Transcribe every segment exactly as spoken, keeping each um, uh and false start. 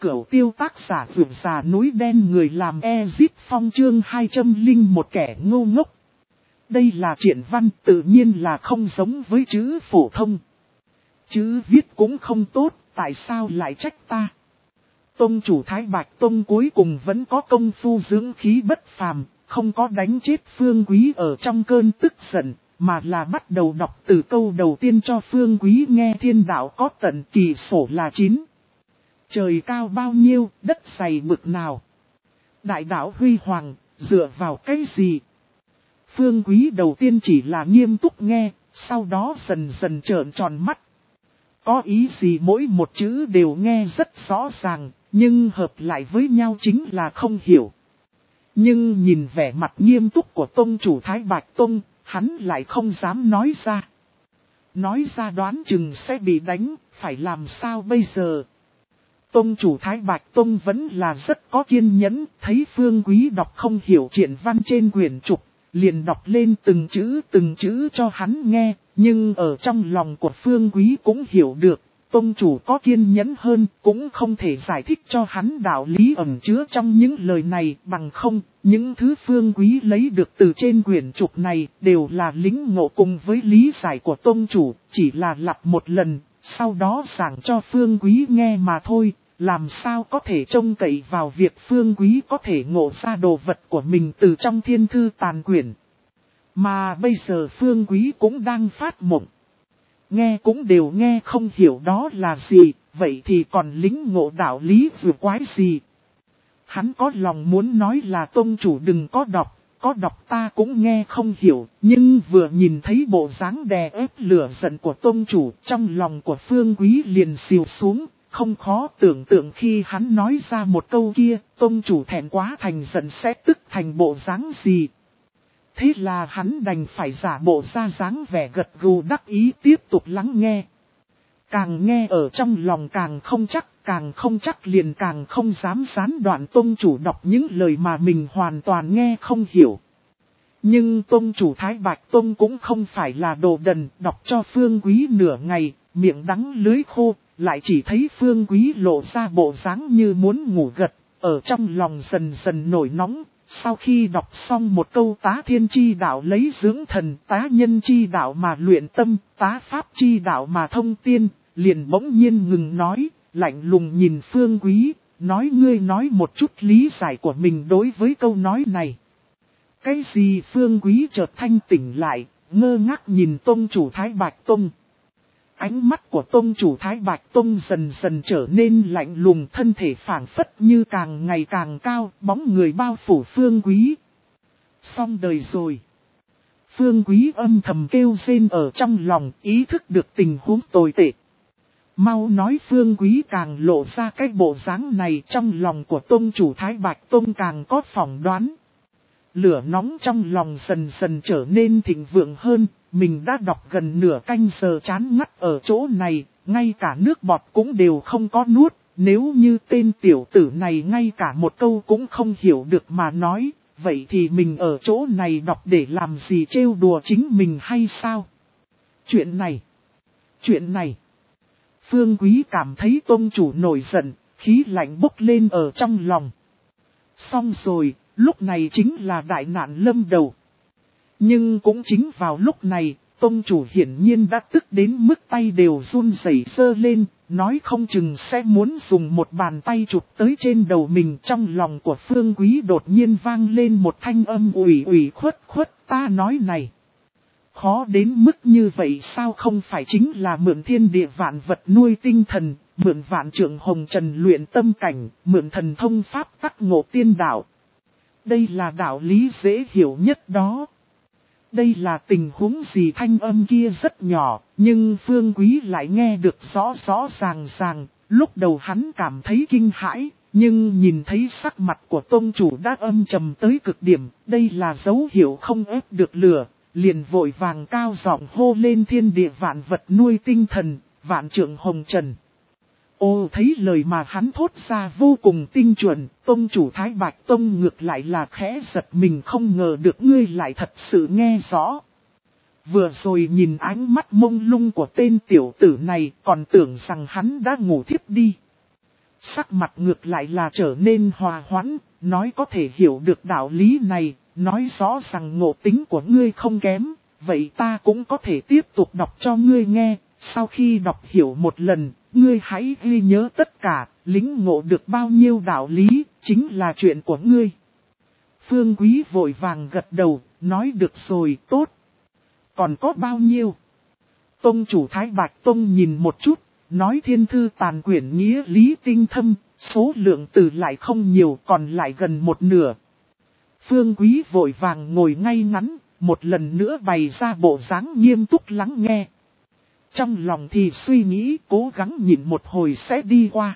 Cửu tiêu tác giả vượt già núi đen người làm Ezip Phong chương hai trăm linh một kẻ ngu ngốc. Đây là truyện văn tự nhiên là không giống với chữ phổ thông. Chữ viết cũng không tốt, tại sao lại trách ta? Tông chủ Thái Bạch Tông cuối cùng vẫn có công phu dưỡng khí bất phàm, không có đánh chết Phương Quý ở trong cơn tức giận, mà là bắt đầu đọc từ câu đầu tiên cho Phương Quý nghe thiên đạo có tận kỳ sổ là chín. Trời cao bao nhiêu, đất dày mực nào. Đại đạo huy hoàng, dựa vào cái gì? Phương Quý đầu tiên chỉ là nghiêm túc nghe, sau đó dần dần trợn tròn mắt. Có ý gì mỗi một chữ đều nghe rất rõ ràng, nhưng hợp lại với nhau chính là không hiểu. Nhưng nhìn vẻ mặt nghiêm túc của tông chủ Thái Bạch Tông, hắn lại không dám nói ra. Nói ra đoán chừng sẽ bị đánh, phải làm sao bây giờ? Tông chủ Thái Bạch Tông vẫn là rất có kiên nhẫn, thấy Phương Quý đọc không hiểu truyện văn trên quyển trục, liền đọc lên từng chữ từng chữ cho hắn nghe, nhưng ở trong lòng của Phương Quý cũng hiểu được, tông chủ có kiên nhẫn hơn, cũng không thể giải thích cho hắn đạo lý ẩn chứa trong những lời này, bằng không, những thứ Phương Quý lấy được từ trên quyển trục này đều là lĩnh ngộ cùng với lý giải của tông chủ, chỉ là lặp một lần, sau đó giảng cho Phương Quý nghe mà thôi. Làm sao có thể trông cậy vào việc Phương Quý có thể ngộ ra đồ vật của mình từ trong thiên thư tàn quyển. Mà bây giờ Phương Quý cũng đang phát mộng. Nghe cũng đều nghe không hiểu đó là gì, vậy thì còn lĩnh ngộ đạo lý vừa quái gì. Hắn có lòng muốn nói là tông chủ đừng có đọc, có đọc ta cũng nghe không hiểu, nhưng vừa nhìn thấy bộ dáng đè ép lửa giận của tông chủ, trong lòng của Phương Quý liền xìu xuống. Không khó tưởng tượng khi hắn nói ra một câu kia, tông chủ thẹn quá thành giận sẽ tức thành bộ dáng gì. Thế là hắn đành phải giả bộ ra dáng vẻ gật gù đắc ý tiếp tục lắng nghe. Càng nghe ở trong lòng càng không chắc, càng không chắc liền càng không dám gián đoạn tông chủ đọc những lời mà mình hoàn toàn nghe không hiểu. Nhưng tông chủ Thái Bạch Tông cũng không phải là đồ đần, đọc cho Phương Quý nửa ngày, miệng đắng lưới khô. Lại chỉ thấy Phương Quý lộ ra bộ dáng như muốn ngủ gật, ở trong lòng dần dần nổi nóng. Sau khi đọc xong một câu tá thiên chi đạo lấy dưỡng thần, tá nhân chi đạo mà luyện tâm, tá pháp chi đạo mà thông tiên, liền bỗng nhiên ngừng nói, lạnh lùng nhìn Phương Quý, nói ngươi nói một chút lý giải của mình đối với câu nói này. Cái gì? Phương Quý chợt thanh tỉnh lại, ngơ ngác nhìn tông chủ Thái Bạch Tông. Ánh mắt của tông chủ Thái Bạch Tông dần dần trở nên lạnh lùng, thân thể phảng phất như càng ngày càng cao, bóng người bao phủ Phương Quý. Xong đời rồi. Phương Quý âm thầm kêu rên ở trong lòng, ý thức được tình huống tồi tệ. Mau nói. Phương Quý càng lộ ra cái bộ dáng này, trong lòng của tông chủ Thái Bạch Tông càng có phỏng đoán. Lửa nóng trong lòng dần dần trở nên thịnh vượng hơn. Mình đã đọc gần nửa canh giờ chán ngắt ở chỗ này, ngay cả nước bọt cũng đều không có nuốt. Nếu như tên tiểu tử này ngay cả một câu cũng không hiểu được mà nói, vậy thì mình ở chỗ này đọc để làm gì, trêu đùa chính mình hay sao? Chuyện này, chuyện này. Phương Quý cảm thấy tông chủ nổi giận, khí lạnh bốc lên ở trong lòng. Xong rồi, lúc này chính là đại nạn lâm đầu. Nhưng cũng chính vào lúc này, tông chủ hiển nhiên đã tức đến mức tay đều run rẩy sơ lên, nói không chừng sẽ muốn dùng một bàn tay chụp tới trên đầu mình. Trong lòng của Phương Quý đột nhiên vang lên một thanh âm ủy ủy khuất khuất, ta nói này. Khó đến mức như vậy sao? Không phải chính là mượn thiên địa vạn vật nuôi tinh thần, mượn vạn trượng hồng trần luyện tâm cảnh, mượn thần thông pháp tắc ngộ tiên đạo. Đây là đạo lý dễ hiểu nhất đó. Đây là tình huống gì? Thanh âm kia rất nhỏ, nhưng Phương Quý lại nghe được rõ rõ ràng ràng. Lúc đầu hắn cảm thấy kinh hãi, nhưng nhìn thấy sắc mặt của tông chủ đã âm trầm tới cực điểm, đây là dấu hiệu không ép được lửa, liền vội vàng cao giọng hô lên thiên địa vạn vật nuôi tinh thần, vạn trượng hồng trần. Ô, thấy lời mà hắn thốt ra vô cùng tinh chuẩn, tông chủ Thái Bạch Tông ngược lại là khẽ giật mình, không ngờ được ngươi lại thật sự nghe rõ. Vừa rồi nhìn ánh mắt mông lung của tên tiểu tử này, còn tưởng rằng hắn đã ngủ thiếp đi. sắc mặt ngược lại là trở nên hòa hoãn, nói có thể hiểu được đạo lý này, nói rõ rằng ngộ tính của ngươi không kém, vậy ta cũng có thể tiếp tục đọc cho ngươi nghe, sau khi đọc hiểu một lần, ngươi hãy ghi nhớ tất cả, lĩnh ngộ được bao nhiêu đạo lý, chính là chuyện của ngươi. Phương Quý vội vàng gật đầu, nói được rồi, tốt. Còn có bao nhiêu? Tông chủ Thái Bạch Tông nhìn một chút, nói thiên thư tàn quyển nghĩa lý tinh thâm, số lượng từ lại không nhiều còn lại gần một nửa. Phương Quý vội vàng ngồi ngay ngắn, một lần nữa bày ra bộ dáng nghiêm túc lắng nghe. Trong lòng thì suy nghĩ cố gắng nhìn một hồi sẽ đi qua.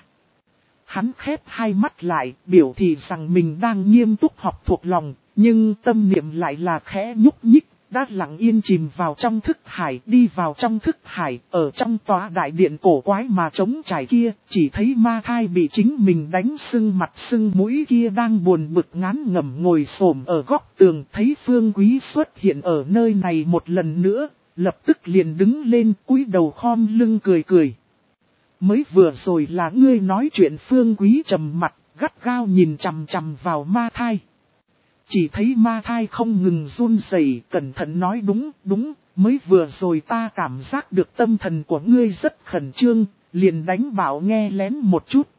Hắn khép hai mắt lại, biểu thị rằng mình đang nghiêm túc học thuộc lòng, nhưng tâm niệm lại là khẽ nhúc nhích, đã lặng yên chìm vào trong thức hải, đi vào trong thức hải, ở trong tòa đại điện cổ quái mà trống trải kia, chỉ thấy ma thai bị chính mình đánh sưng mặt sưng mũi kia đang buồn bực ngán ngẩm ngồi xổm ở góc tường, thấy Phương Quý xuất hiện ở nơi này một lần nữa, lập tức liền đứng lên cúi đầu khom lưng cười cười. Mới vừa rồi là ngươi nói chuyện. Phương Quý trầm mặt, gắt gao nhìn chằm chằm vào ma thai. Chỉ thấy ma thai không ngừng run rẩy, cẩn thận nói đúng, đúng, mới vừa rồi ta cảm giác được tâm thần của ngươi rất khẩn trương, liền đánh bảo nghe lén một chút.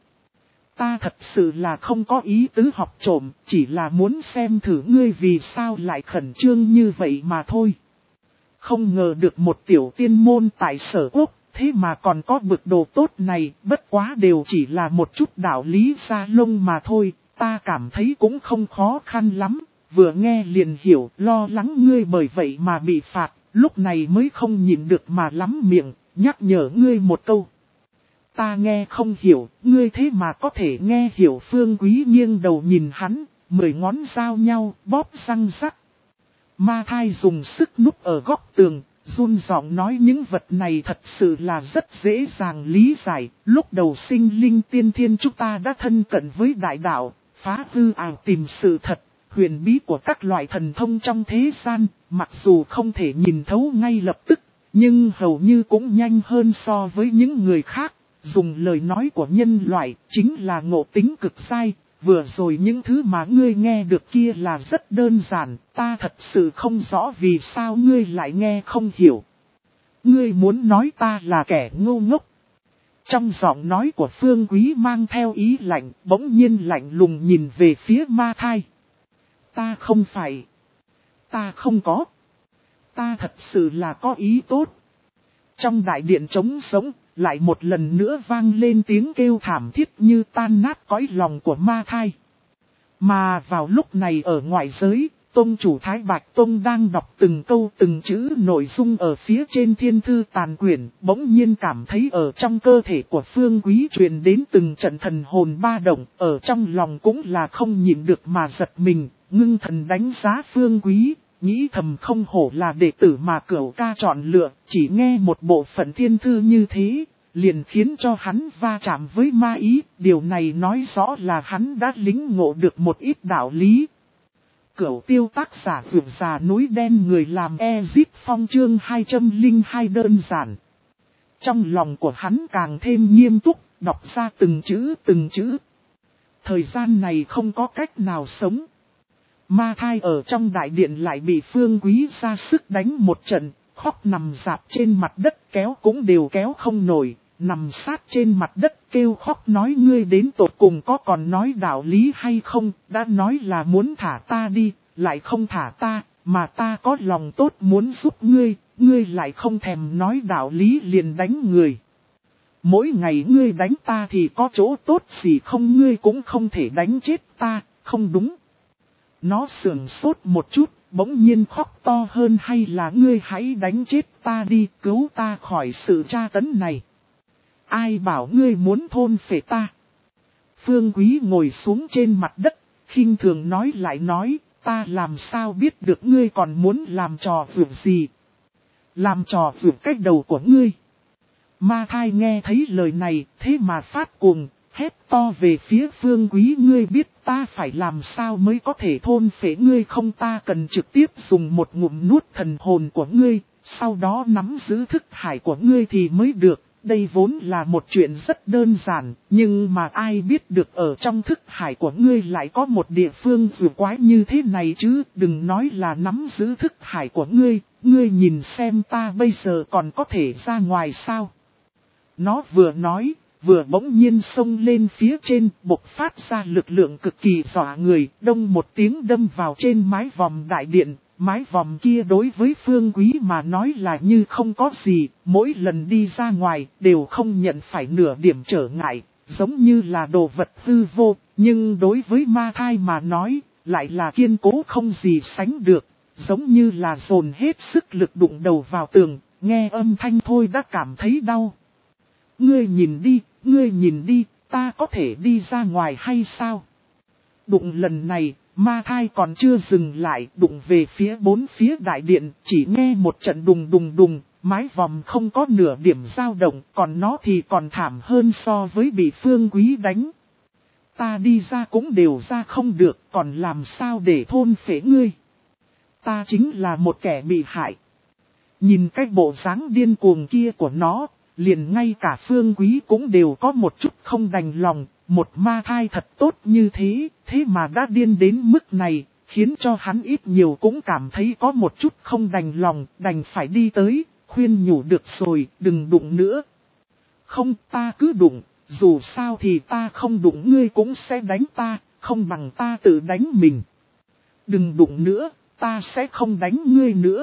Ta thật sự là không có ý tứ học trộm, chỉ là muốn xem thử ngươi vì sao lại khẩn trương như vậy mà thôi. Không ngờ được một tiểu tiên môn tại Sở Quốc, thế mà còn có bực đồ tốt này, bất quá đều chỉ là một chút đạo lý xa lông mà thôi, ta cảm thấy cũng không khó khăn lắm, vừa nghe liền hiểu, lo lắng ngươi bởi vậy mà bị phạt, lúc này mới không nhịn được mà lắm miệng, nhắc nhở ngươi một câu. Ta nghe không hiểu, ngươi thế mà có thể nghe hiểu. Phương Quý nghiêng đầu nhìn hắn, mười ngón giao nhau, bóp răng rắc. Ma thai dùng sức núp ở góc tường, run giọng nói những vật này thật sự là rất dễ dàng lý giải. Lúc đầu sinh linh tiên thiên chúng ta đã thân cận với đại đạo, phá hư ảo tìm sự thật, huyền bí của các loại thần thông trong thế gian, mặc dù không thể nhìn thấu ngay lập tức, nhưng hầu như cũng nhanh hơn so với những người khác. Dùng lời nói của nhân loại, chính là ngộ tính cực sai. Vừa rồi những thứ mà ngươi nghe được kia là rất đơn giản, ta thật sự không rõ vì sao ngươi lại nghe không hiểu. Ngươi muốn nói ta là kẻ ngu ngốc. Trong giọng nói của Phương Quý mang theo ý lạnh, bỗng nhiên lạnh lùng nhìn về phía ma thai. Ta không phải. Ta không có. Ta thật sự là có ý tốt. Trong đại điện trống sống, lại một lần nữa vang lên tiếng kêu thảm thiết như tan nát cõi lòng của ma thai. Mà vào lúc này ở ngoại giới, Tông chủ Thái Bạch Tông đang đọc từng câu từng chữ nội dung ở phía trên thiên thư tàn quyển, bỗng nhiên cảm thấy ở trong cơ thể của Phương Quý truyền đến từng trận thần hồn ba động, ở trong lòng cũng là không nhịn được mà giật mình, ngưng thần đánh giá Phương Quý. Nghĩ thầm không hổ là đệ tử mà Cửu ca chọn lựa, chỉ nghe một bộ phận thiên thư như thế, liền khiến cho hắn va chạm với ma ý, điều này nói rõ là hắn đã lĩnh ngộ được một ít đạo lý. Cửu tiêu tác giả vượt già núi đen người làm Ezip Phong chương hai trăm lẻ hai đơn giản. Trong lòng của hắn càng thêm nghiêm túc, đọc ra từng chữ từng chữ. Thời gian này không có cách nào sống. Ma thai ở trong đại điện lại bị Phương Quý ra sức đánh một trận, khóc nằm dạp trên mặt đất kéo cũng đều kéo không nổi, nằm sát trên mặt đất kêu khóc nói ngươi đến tột cùng có còn nói đạo lý hay không, đã nói là muốn thả ta đi, lại không thả ta, mà ta có lòng tốt muốn giúp ngươi, ngươi lại không thèm nói đạo lý liền đánh người. Mỗi ngày ngươi đánh ta thì có chỗ tốt gì không, ngươi cũng không thể đánh chết ta, không đúng. Nó sườn sốt một chút, bỗng nhiên khóc to hơn hay là ngươi hãy đánh chết ta đi, cứu ta khỏi sự tra tấn này. Ai bảo ngươi muốn thôn phệ ta? Phương Quý ngồi xuống trên mặt đất, khinh thường nói lại nói, ta làm sao biết được ngươi còn muốn làm trò vượt gì? Làm trò vượt cách đầu của ngươi. Ma thai nghe thấy lời này, thế mà phát cuồng, hét to về phía Phương Quý, ngươi biết ta phải làm sao mới có thể thôn phệ ngươi không, ta cần trực tiếp dùng một ngụm nuốt thần hồn của ngươi, sau đó nắm giữ thức hải của ngươi thì mới được, Đây vốn là một chuyện rất đơn giản, nhưng mà ai biết được ở trong thức hải của ngươi lại có một địa phương dù quái như thế này chứ, đừng nói là nắm giữ thức hải của ngươi, ngươi nhìn xem ta bây giờ còn có thể ra ngoài sao. Nó vừa nói, vừa bỗng nhiên xông lên phía trên, bộc phát ra lực lượng cực kỳ dọa người, đông một tiếng đâm vào trên mái vòm đại điện. Mái vòm kia đối với Phương Quý mà nói là như không có gì, mỗi lần đi ra ngoài đều không nhận phải nửa điểm trở ngại, giống như là đồ vật hư vô, nhưng đối với ma thai mà nói, lại là kiên cố không gì sánh được, giống như là dồn hết sức lực đụng đầu vào tường, nghe âm thanh thôi đã cảm thấy đau. Ngươi nhìn đi, ngươi nhìn đi, ta có thể đi ra ngoài hay sao? Đụng lần này, ma thai còn chưa dừng lại, đụng về phía bốn phía đại điện, chỉ nghe một trận đùng đùng đùng, mái vòm không có nửa điểm dao động, còn nó thì còn thảm hơn so với bị Phương Quý đánh. Ta đi ra cũng đều ra không được, còn làm sao để thôn phế ngươi? Ta chính là một kẻ bị hại. Nhìn cái bộ dáng điên cuồng kia của nó, liền ngay cả Phương Quý cũng đều có một chút không đành lòng. Một ma thai thật tốt như thế, thế mà đã điên đến mức này, khiến cho hắn ít nhiều cũng cảm thấy có một chút không đành lòng, đành phải đi tới, khuyên nhủ được rồi, đừng đụng nữa. Không, ta cứ đụng, dù sao thì ta không đụng ngươi cũng sẽ đánh ta, không bằng ta tự đánh mình. Đừng đụng nữa, ta sẽ không đánh ngươi nữa.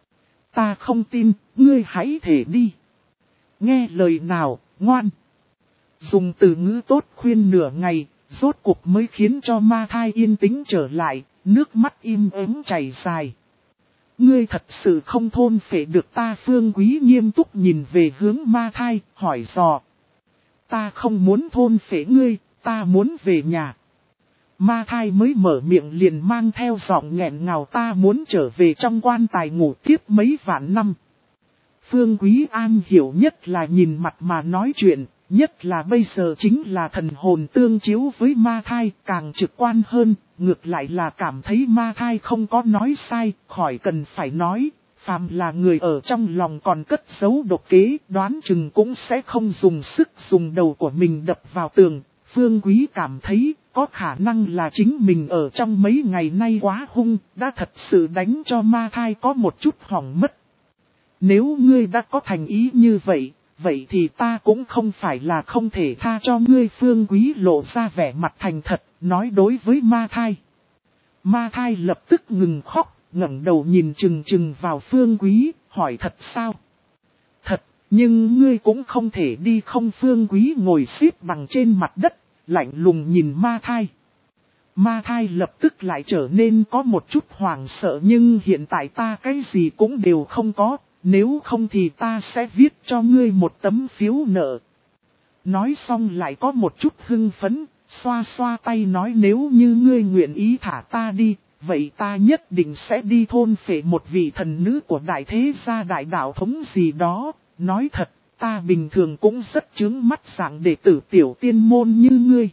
Ta không tin, ngươi hãy thề đi. Nghe lời nào, ngoan. Dùng từ ngữ tốt khuyên nửa ngày, rốt cuộc mới khiến cho ma thai yên tĩnh trở lại, nước mắt im ắng chảy dài. Ngươi thật sự không thôn phệ được ta. Phương Quý nghiêm túc nhìn về hướng ma thai, hỏi dò. Ta không muốn thôn phệ ngươi, ta muốn về nhà. Ma thai mới mở miệng liền mang theo giọng nghẹn ngào, ta muốn trở về trong quan tài ngủ tiếp mấy vạn năm. Phương Quý An hiểu nhất là nhìn mặt mà nói chuyện. Nhất là bây giờ chính là thần hồn tương chiếu với ma thai, càng trực quan hơn, ngược lại là cảm thấy ma thai không có nói sai, khỏi cần phải nói, phàm là người ở trong lòng còn cất giấu độc kế, đoán chừng cũng sẽ không dùng sức dùng đầu của mình đập vào tường. Phương Quý cảm thấy, có khả năng là chính mình ở trong mấy ngày nay quá hung, đã thật sự đánh cho ma thai có một chút hỏng mất. Nếu ngươi đã có thành ý như vậy, vậy thì ta cũng không phải là không thể tha cho ngươi. Phương Quý lộ ra vẻ mặt thành thật, nói đối với ma thai. Ma thai lập tức ngừng khóc, ngẩng đầu nhìn chừng chừng vào Phương Quý, hỏi thật sao? Thật, nhưng ngươi cũng không thể đi không? Phương Quý ngồi xếp bằng trên mặt đất, lạnh lùng nhìn ma thai. Ma thai lập tức lại trở nên có một chút hoảng sợ, nhưng hiện tại ta cái gì cũng đều không có. Nếu không thì ta sẽ viết cho ngươi một tấm phiếu nợ. Nói xong lại có một chút hưng phấn, xoa xoa tay nói nếu như ngươi nguyện ý thả ta đi, vậy ta nhất định sẽ đi thôn phệ một vị thần nữ của đại thế gia đại đạo thống gì đó. Nói thật, ta bình thường cũng rất chướng mắt dạng đệ tử tiểu tiên môn như ngươi.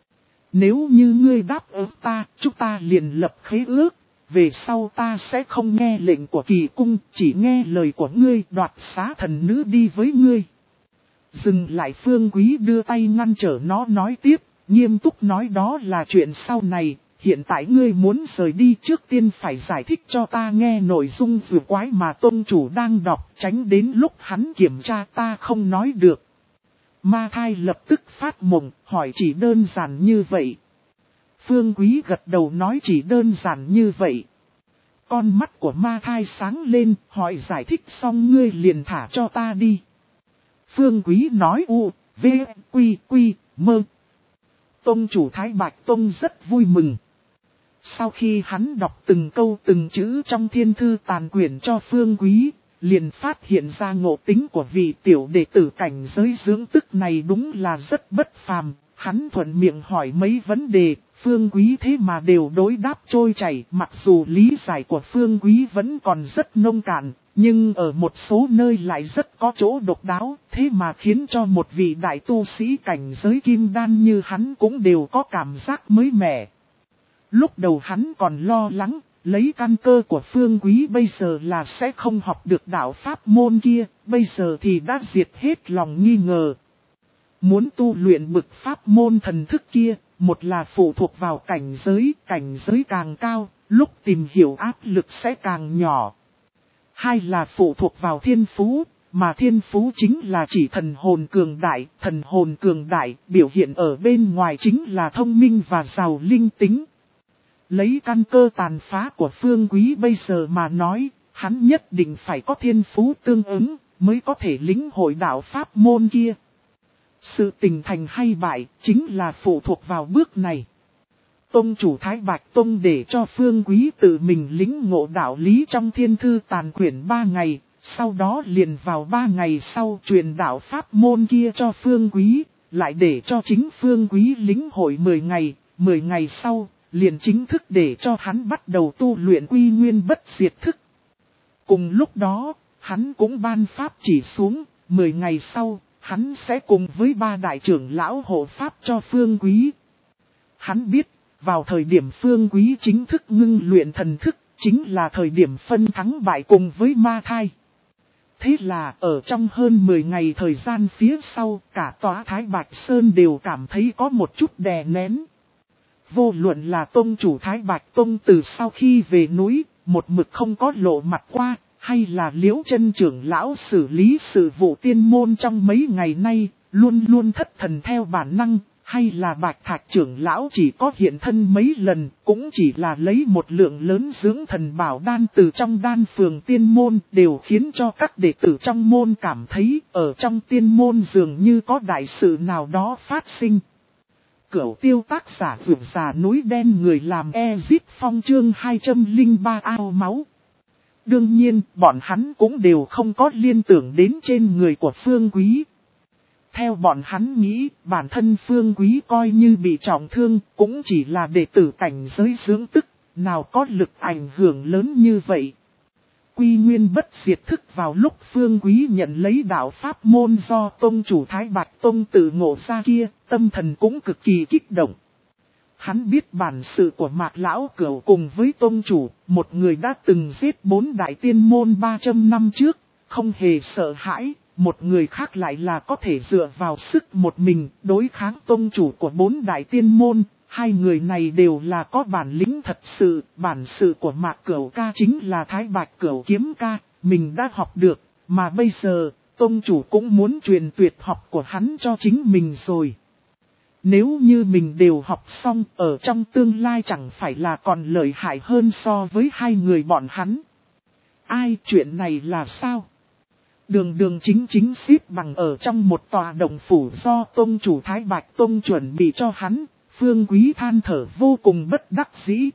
Nếu như ngươi đáp ứng ta, chúng ta liền lập khế ước. Về sau ta sẽ không nghe lệnh của kỳ cung, chỉ nghe lời của ngươi, đoạt xá thần nữ đi với ngươi. Dừng lại. Phương Quý đưa tay ngăn trở nó nói tiếp, nghiêm túc nói đó là chuyện sau này, hiện tại ngươi muốn rời đi trước tiên phải giải thích cho ta nghe nội dung vừa quái mà tôn chủ đang đọc, tránh đến lúc hắn kiểm tra ta không nói được. Ma thai lập tức phát mộng, hỏi chỉ đơn giản như vậy. Phương Quý gật đầu nói chỉ đơn giản như vậy. Con mắt của ma thai sáng lên, hỏi giải thích xong ngươi liền thả cho ta đi. Phương Quý nói u, v, quy, quy, mơ. Tông chủ Thái Bạch Tông rất vui mừng. Sau khi hắn đọc từng câu từng chữ trong thiên thư tàn quyển cho Phương Quý, liền phát hiện ra ngộ tính của vị tiểu đệ tử cảnh giới dưỡng tức này đúng là rất bất phàm. Hắn thuận miệng hỏi mấy vấn đề, Phương Quý thế mà đều đối đáp trôi chảy. Mặc dù lý giải của Phương Quý vẫn còn rất nông cạn, nhưng ở một số nơi lại rất có chỗ độc đáo, thế mà khiến cho một vị đại tu sĩ cảnh giới kim đan như hắn cũng đều có cảm giác mới mẻ. Lúc đầu hắn còn lo lắng, lấy căn cơ của Phương Quý bây giờ là sẽ không học được đạo pháp môn kia, bây giờ thì đã diệt hết lòng nghi ngờ. Muốn tu luyện bực pháp môn thần thức kia, một là phụ thuộc vào cảnh giới, cảnh giới càng cao, lúc tìm hiểu áp lực sẽ càng nhỏ. Hai là phụ thuộc vào thiên phú, mà thiên phú chính là chỉ thần hồn cường đại, thần hồn cường đại, biểu hiện ở bên ngoài chính là thông minh và giàu linh tính. Lấy căn cơ tàn phá của Phương Quý bây giờ mà nói, hắn nhất định phải có thiên phú tương ứng, mới có thể lĩnh hội đạo pháp môn kia. Sự tình thành hay bại, chính là phụ thuộc vào bước này. Tông chủ Thái Bạch Tông để cho Phương Quý tự mình lĩnh ngộ đạo lý trong thiên thư tàn quyển ba ngày, sau đó liền vào ba ngày sau truyền đạo pháp môn kia cho Phương Quý, lại để cho chính Phương Quý lĩnh hội mười ngày, mười ngày sau, liền chính thức để cho hắn bắt đầu tu luyện quy nguyên bất diệt thức. Cùng lúc đó, hắn cũng ban pháp chỉ xuống, mười ngày sau, hắn sẽ cùng với ba đại trưởng lão hộ pháp cho Phương Quý. Hắn biết, vào thời điểm Phương Quý chính thức ngưng luyện thần thức, chính là thời điểm phân thắng bại cùng với ma thai. Thế là ở trong hơn mười ngày thời gian phía sau, cả tòa Thái Bạch Sơn đều cảm thấy có một chút đè nén. Vô luận là tông chủ Thái Bạch Tông từ sau khi về núi, một mực không có lộ mặt qua, hay là Liễu Chân trưởng lão xử lý sự vụ tiên môn trong mấy ngày nay, luôn luôn thất thần theo bản năng, hay là Bạch Thạch trưởng lão chỉ có hiện thân mấy lần, cũng chỉ là lấy một lượng lớn dưỡng thần bảo đan từ trong đan phường tiên môn, đều khiến cho các đệ tử trong môn cảm thấy ở trong tiên môn dường như có đại sự nào đó phát sinh. Cửu tiêu tác giả vượt già núi đen người làm Ezit Phong chương hai trăm lẻ ba ao máu. Đương nhiên, bọn hắn cũng đều không có liên tưởng đến trên người của Phương Quý. Theo bọn hắn nghĩ, bản thân Phương Quý coi như bị trọng thương, cũng chỉ là đệ tử cảnh giới dưỡng tức, nào có lực ảnh hưởng lớn như vậy. Quy nguyên bất diệt thức vào lúc Phương Quý nhận lấy đạo pháp môn do tông chủ Thái Bạch Tông tự ngộ ra kia, tâm thần cũng cực kỳ kích động. Hắn biết bản sự của Mạc Lão Cửu cùng với tông chủ, một người đã từng giết bốn đại tiên môn ba trăm năm trước, không hề sợ hãi, một người khác lại là có thể dựa vào sức một mình đối kháng tông chủ của bốn đại tiên môn. Hai người này đều là có bản lĩnh thật sự, bản sự của Mạc Cửu ca chính là Thái Bạch Cửu kiếm ca, mình đã học được, mà bây giờ, tông chủ cũng muốn truyền tuyệt học của hắn cho chính mình rồi. Nếu như mình đều học xong, ở trong tương lai chẳng phải là còn lợi hại hơn so với hai người bọn hắn. Ai, chuyện này là sao? Đường đường chính chính xếp bằng ở trong một tòa động phủ do tông chủ Thái Bạch Tông chuẩn bị cho hắn. Phương Quý than thở vô cùng bất đắc dĩ.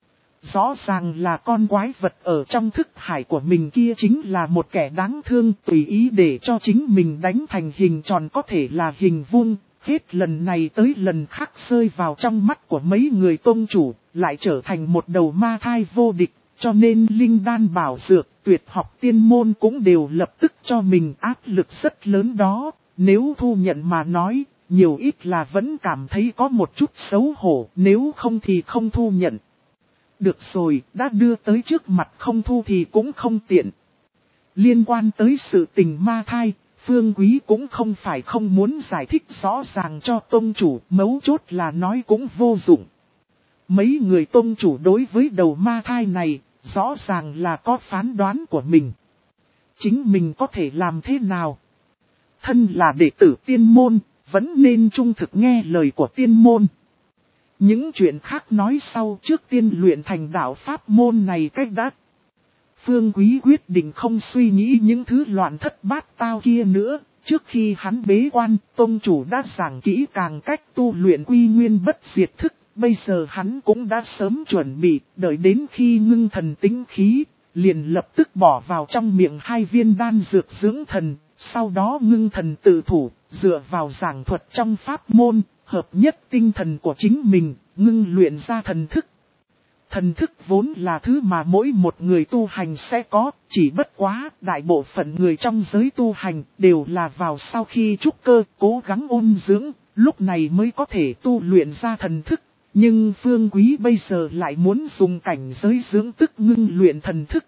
Rõ ràng là con quái vật ở trong thức hải của mình kia chính là một kẻ đáng thương, tùy ý để cho chính mình đánh thành hình tròn có thể là hình vuông. Hết lần này tới lần khác rơi vào trong mắt của mấy người tôn chủ, lại trở thành một đầu ma thai vô địch, cho nên linh đan bảo dược, tuyệt học tiên môn cũng đều lập tức cho mình áp lực rất lớn đó. Nếu thu nhận mà nói, nhiều ít là vẫn cảm thấy có một chút xấu hổ, nếu không thì không thu nhận. Được rồi, đã đưa tới trước mặt không thu thì cũng không tiện. Liên quan tới sự tình ma thai, Phương Quý cũng không phải không muốn giải thích rõ ràng cho tông chủ, mấu chốt là nói cũng vô dụng. Mấy người tông chủ đối với đầu ma thai này, rõ ràng là có phán đoán của mình. Chính mình có thể làm thế nào? Thân là đệ tử tiên môn, vẫn nên trung thực nghe lời của tiên môn. Những chuyện khác nói sau, trước tiên luyện thành đạo pháp môn này cách đã. Phương Quý quyết định không suy nghĩ những thứ loạn thất bát tao kia nữa. Trước khi hắn bế quan, tông chủ đã giảng kỹ càng cách tu luyện quy nguyên bất diệt thức. Bây giờ hắn cũng đã sớm chuẩn bị, đợi đến khi ngưng thần tính khí, liền lập tức bỏ vào trong miệng hai viên đan dược dưỡng thần. Sau đó ngưng thần tự thủ, dựa vào giảng thuật trong pháp môn, hợp nhất tinh thần của chính mình, ngưng luyện ra thần thức. Thần thức vốn là thứ mà mỗi một người tu hành sẽ có, chỉ bất quá đại bộ phận người trong giới tu hành đều là vào sau khi trúc cơ cố gắng ôn dưỡng, lúc này mới có thể tu luyện ra thần thức. Nhưng Phương Quý bây giờ lại muốn dùng cảnh giới dưỡng tức ngưng luyện thần thức.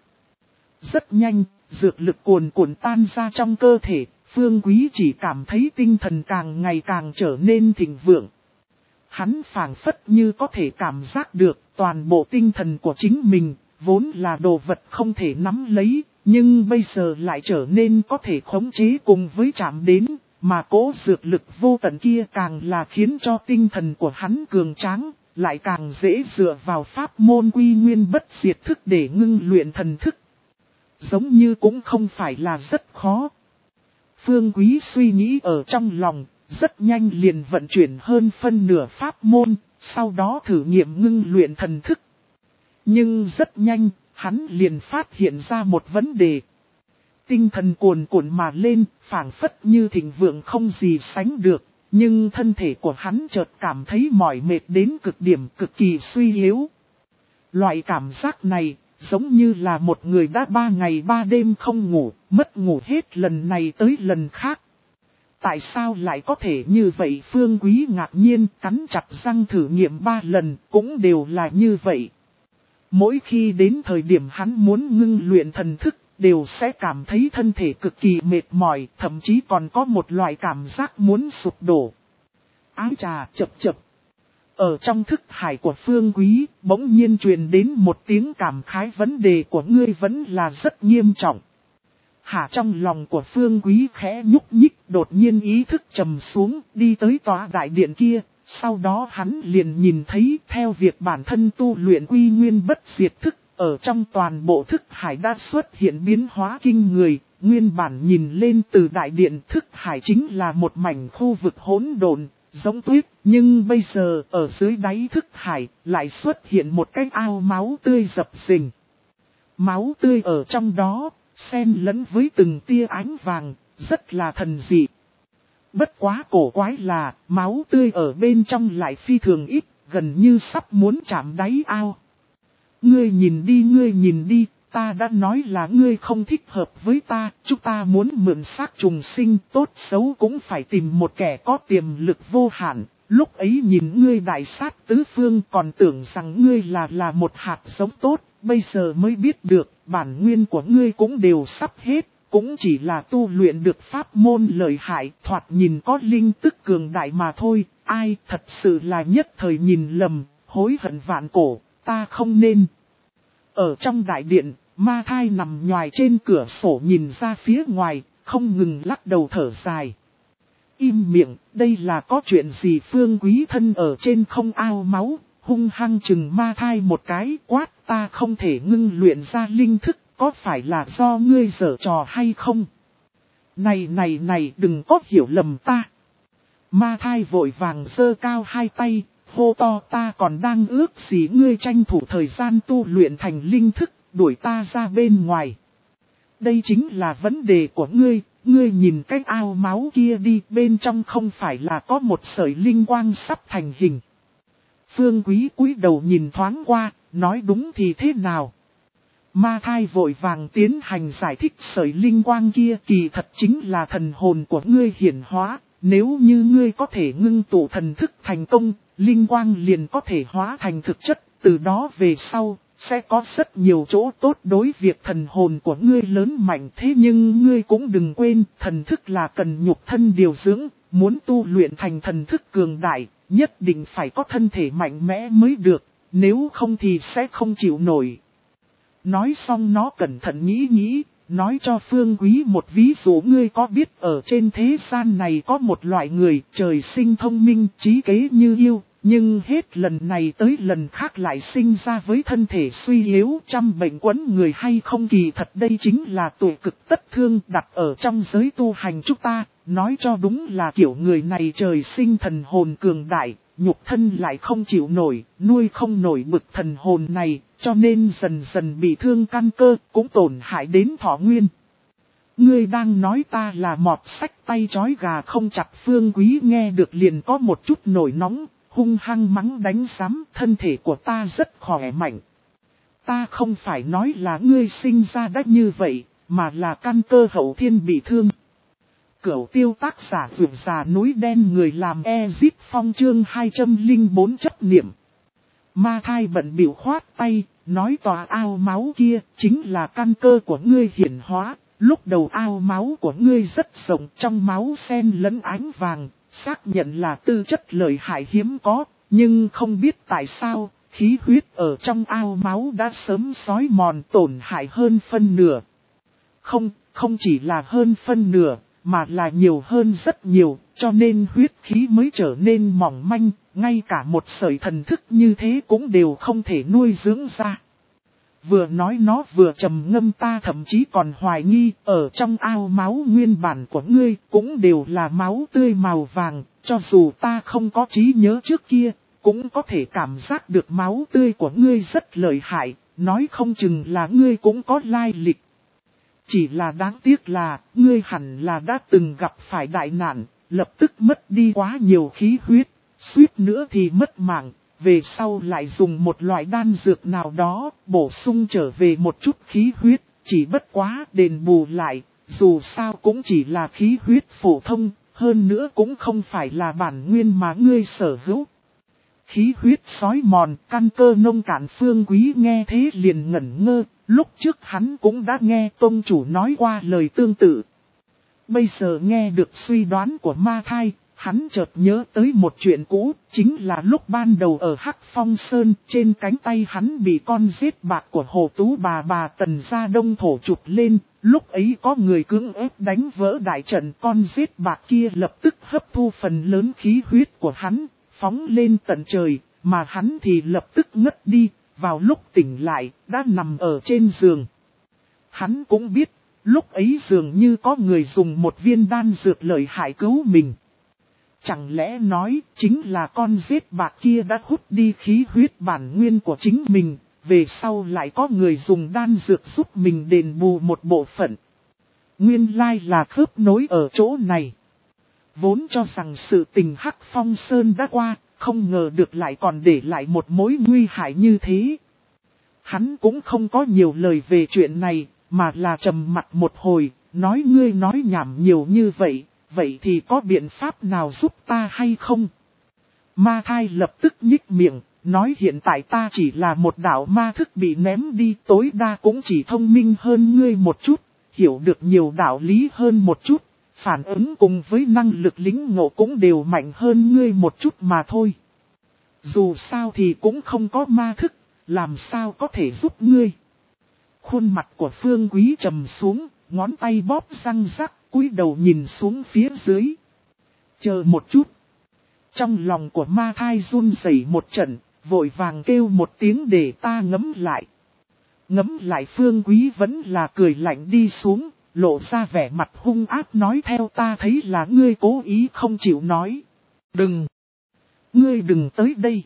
Rất nhanh, dược lực cuồn cuộn tan ra trong cơ thể, Phương Quý chỉ cảm thấy tinh thần càng ngày càng trở nên thịnh vượng. Hắn phảng phất như có thể cảm giác được toàn bộ tinh thần của chính mình, vốn là đồ vật không thể nắm lấy, nhưng bây giờ lại trở nên có thể khống chế cùng với chạm đến, mà cố dược lực vô tận kia càng là khiến cho tinh thần của hắn cường tráng, lại càng dễ dựa vào pháp môn quy nguyên bất diệt thức để ngưng luyện thần thức. Giống như cũng không phải là rất khó. Phương Quý suy nghĩ ở trong lòng, rất nhanh liền vận chuyển hơn phân nửa pháp môn, sau đó thử nghiệm ngưng luyện thần thức. Nhưng rất nhanh, hắn liền phát hiện ra một vấn đề. Tinh thần cuồn cuộn mà lên, phảng phất như thịnh vượng không gì sánh được, nhưng thân thể của hắn chợt cảm thấy mỏi mệt đến cực điểm, cực kỳ suy yếu. Loại cảm giác này, giống như là một người đã ba ngày ba đêm không ngủ, mất ngủ hết lần này tới lần khác. Tại sao lại có thể như vậy? Phương Quý ngạc nhiên cắn chặt răng thử nghiệm ba lần, cũng đều là như vậy. Mỗi khi đến thời điểm hắn muốn ngưng luyện thần thức, đều sẽ cảm thấy thân thể cực kỳ mệt mỏi, thậm chí còn có một loại cảm giác muốn sụp đổ. Ái trà chập chập. Ở trong thức hải của Phương Quý, bỗng nhiên truyền đến một tiếng cảm khái, vấn đề của ngươi vẫn là rất nghiêm trọng. Hả, trong lòng của Phương Quý khẽ nhúc nhích, đột nhiên ý thức trầm xuống, đi tới tòa đại điện kia. Sau đó hắn liền nhìn thấy theo việc bản thân tu luyện quy nguyên bất diệt thức, ở trong toàn bộ thức hải đã xuất hiện biến hóa kinh người. Nguyên bản nhìn lên từ đại điện, thức hải chính là một mảnh khu vực hỗn độn, giống tuyết, nhưng bây giờ ở dưới đáy thức hải lại xuất hiện một cái ao máu tươi dập dình. Máu tươi ở trong đó, xen lẫn với từng tia ánh vàng, rất là thần dị. Bất quá cổ quái là, máu tươi ở bên trong lại phi thường ít, gần như sắp muốn chạm đáy ao. Ngươi nhìn đi, ngươi nhìn đi, ta đã nói là ngươi không thích hợp với ta, chúng ta muốn mượn xác trùng sinh, tốt xấu cũng phải tìm một kẻ có tiềm lực vô hạn. Lúc ấy nhìn ngươi đại sát tứ phương còn tưởng rằng ngươi là là một hạt giống tốt, bây giờ mới biết được bản nguyên của ngươi cũng đều sắp hết. Cũng chỉ là tu luyện được pháp môn lợi hại, thoạt nhìn có linh tức cường đại mà thôi, ai thật sự là nhất thời nhìn lầm, hối hận vạn cổ, ta không nên. Ở trong đại điện, ma thai nằm nhoài trên cửa sổ nhìn ra phía ngoài, không ngừng lắc đầu thở dài. Im miệng, đây là có chuyện gì? Phương Quý thân ở trên không ao máu, hung hăng chừng ma thai một cái, quát, ta không thể ngưng luyện ra linh thức. Có phải là do ngươi giở trò hay không? Này này này, đừng có hiểu lầm ta. Ma thai vội vàng giơ cao hai tay, hô to, ta còn đang ước gì ngươi tranh thủ thời gian tu luyện thành linh thức, đuổi ta ra bên ngoài. Đây chính là vấn đề của ngươi, ngươi nhìn cái ao máu kia đi, bên trong không phải là có một sợi linh quang sắp thành hình. Phương Quý cúi đầu nhìn thoáng qua, nói đúng thì thế nào? Ma thai vội vàng tiến hành giải thích, sợi linh quang kia kỳ thật chính là thần hồn của ngươi hiển hóa, nếu như ngươi có thể ngưng tụ thần thức thành công, linh quang liền có thể hóa thành thực chất, từ đó về sau, sẽ có rất nhiều chỗ tốt đối việc thần hồn của ngươi lớn mạnh. Thế nhưng ngươi cũng đừng quên, thần thức là cần nhục thân điều dưỡng, muốn tu luyện thành thần thức cường đại, nhất định phải có thân thể mạnh mẽ mới được, nếu không thì sẽ không chịu nổi. Nói xong nó cẩn thận nghĩ nghĩ, nói cho Phương Quý một ví dụ, ngươi có biết ở trên thế gian này có một loại người trời sinh thông minh, trí kế như yêu, nhưng hết lần này tới lần khác lại sinh ra với thân thể suy yếu, trăm bệnh quấn người hay không? Kỳ thật đây chính là tuổi cực tất thương đặt ở trong giới tu hành chúng ta, nói cho đúng là kiểu người này trời sinh thần hồn cường đại, nhục thân lại không chịu nổi, nuôi không nổi bực thần hồn này, cho nên dần dần bị thương căn cơ, cũng tổn hại đến thọ nguyên. Ngươi đang nói ta là mọt sách tay chói gà không chặt? Phương Quý nghe được liền có một chút nổi nóng, hung hăng mắng đánh giám, thân thể của ta rất khỏe mạnh. Ta không phải nói là ngươi sinh ra đã như vậy, mà là căn cơ hậu thiên bị thương. Cửu tiêu tác giả vượt già núi đen, người làm Ezip Phong chương hai trăm lẻ bốn chấp niệm. Ma thai bận bịu khoát tay, nói tòa ao máu kia chính là căn cơ của ngươi hiển hóa. Lúc đầu ao máu của ngươi rất rộng, trong máu xen lẫn ánh vàng, xác nhận là tư chất lợi hại hiếm có, nhưng không biết tại sao, khí huyết ở trong ao máu đã sớm xói mòn tổn hại hơn phân nửa. Không, không chỉ là hơn phân nửa, mà là nhiều hơn rất nhiều, cho nên huyết khí mới trở nên mỏng manh, ngay cả một sợi thần thức như thế cũng đều không thể nuôi dưỡng ra. Vừa nói nó vừa trầm ngâm, ta thậm chí còn hoài nghi, ở trong ao máu nguyên bản của ngươi cũng đều là máu tươi màu vàng, cho dù ta không có trí nhớ trước kia, cũng có thể cảm giác được máu tươi của ngươi rất lợi hại, nói không chừng là ngươi cũng có lai lịch. Chỉ là đáng tiếc là, ngươi hẳn là đã từng gặp phải đại nạn, lập tức mất đi quá nhiều khí huyết, suýt nữa thì mất mạng. Về sau lại dùng một loại đan dược nào đó, bổ sung trở về một chút khí huyết, chỉ bất quá đền bù lại, dù sao cũng chỉ là khí huyết phổ thông, hơn nữa cũng không phải là bản nguyên mà ngươi sở hữu. Khí huyết sói mòn, căn cơ nông cạn. Phương Quý nghe thế liền ngẩn ngơ, lúc trước hắn cũng đã nghe tông chủ nói qua lời tương tự. Bây giờ nghe được suy đoán của ma thai, hắn chợt nhớ tới một chuyện cũ, chính là lúc ban đầu ở Hắc Phong Sơn, trên cánh tay hắn bị con rết bạc của Hồ Tú bà bà Tần Gia Đông thổ chụp lên, lúc ấy có người cưỡng ép đánh vỡ đại trận, con rết bạc kia lập tức hấp thu phần lớn khí huyết của hắn, phóng lên tận trời, mà hắn thì lập tức ngất đi, vào lúc tỉnh lại, đã nằm ở trên giường. Hắn cũng biết, lúc ấy dường như có người dùng một viên đan dược lợi hại cứu mình. Chẳng lẽ nói chính là con rết bạc kia đã hút đi khí huyết bản nguyên của chính mình, về sau lại có người dùng đan dược giúp mình đền bù một bộ phận. Nguyên lai là khớp nối ở chỗ này. Vốn cho rằng sự tình Hắc Phong Sơn đã qua, không ngờ được lại còn để lại một mối nguy hại như thế. Hắn cũng không có nhiều lời về chuyện này, mà là trầm mặt một hồi, nói ngươi nói nhảm nhiều như vậy. Vậy thì có biện pháp nào giúp ta hay không? Ma thai lập tức nhích miệng, nói hiện tại ta chỉ là một đạo ma thức bị ném đi, tối đa cũng chỉ thông minh hơn ngươi một chút, hiểu được nhiều đạo lý hơn một chút, phản ứng cùng với năng lực lĩnh ngộ cũng đều mạnh hơn ngươi một chút mà thôi. Dù sao thì cũng không có ma thức, làm sao có thể giúp ngươi? Khuôn mặt của Phương Quý trầm xuống, ngón tay bóp răng rắc. Cúi đầu nhìn xuống phía dưới. Chờ một chút. Trong lòng của ma thai run rẩy một trận, vội vàng kêu một tiếng để ta ngấm lại. Ngấm lại. Phương Quý vẫn là cười lạnh đi xuống, lộ ra vẻ mặt hung ác nói theo ta thấy là ngươi cố ý không chịu nói. Đừng! Ngươi đừng tới đây!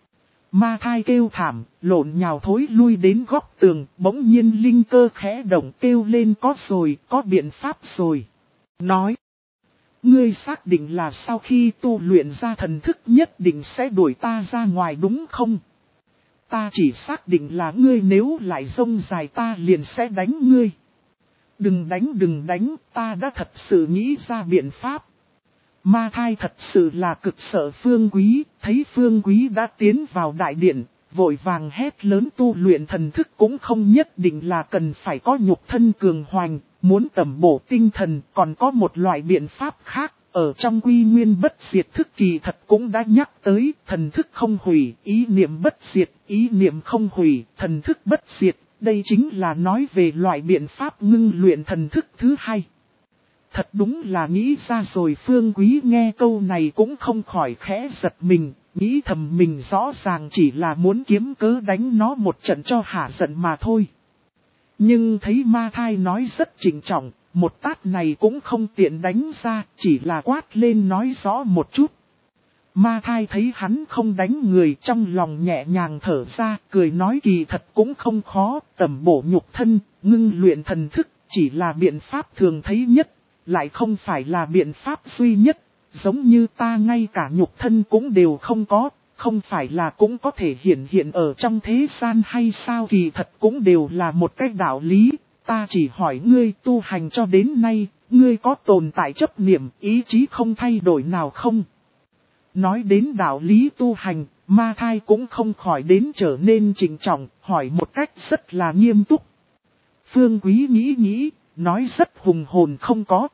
Ma thai kêu thảm, lộn nhào thối lui đến góc tường, bỗng nhiên linh cơ khẽ động kêu lên có rồi, có biện pháp rồi. Nói, ngươi xác định là sau khi tu luyện ra thần thức nhất định sẽ đuổi ta ra ngoài đúng không? Ta chỉ xác định là ngươi nếu lại rông dài ta liền sẽ đánh ngươi. Đừng đánh đừng đánh, ta đã thật sự nghĩ ra biện pháp. Ma thai thật sự là cực sợ Phương Quý, thấy Phương Quý đã tiến vào đại điện, vội vàng hét lớn tu luyện thần thức cũng không nhất định là cần phải có nhục thân cường hoành, muốn tẩm bổ tinh thần còn có một loại biện pháp khác, ở trong quy nguyên bất diệt thức kỳ thật cũng đã nhắc tới, thần thức không hủy, ý niệm bất diệt, ý niệm không hủy, thần thức bất diệt, đây chính là nói về loại biện pháp ngưng luyện thần thức thứ hai. Thật đúng là nghĩ ra rồi. Phương Quý nghe câu này cũng không khỏi khẽ giật mình, nghĩ thầm mình rõ ràng chỉ là muốn kiếm cớ đánh nó một trận cho hả giận mà thôi. Nhưng thấy ma thai nói rất trịnh trọng, một tát này cũng không tiện đánh ra, chỉ là quát lên nói rõ một chút. Ma thai thấy hắn không đánh người trong lòng nhẹ nhàng thở ra, cười nói kỳ thật cũng không khó, tẩm bổ nhục thân, ngưng luyện thần thức, chỉ là biện pháp thường thấy nhất. Lại không phải là biện pháp duy nhất, giống như ta ngay cả nhục thân cũng đều không có, không phải là cũng có thể hiện hiện ở trong thế gian hay sao? Kỳ thật cũng đều là một cách đạo lý, ta chỉ hỏi ngươi tu hành cho đến nay, ngươi có tồn tại chấp niệm, ý chí không thay đổi nào không? Nói đến đạo lý tu hành, Ma Thai cũng không khỏi đến trở nên trịnh trọng, hỏi một cách rất là nghiêm túc. Phương Quý nghĩ nghĩ, nói rất hùng hồn không có.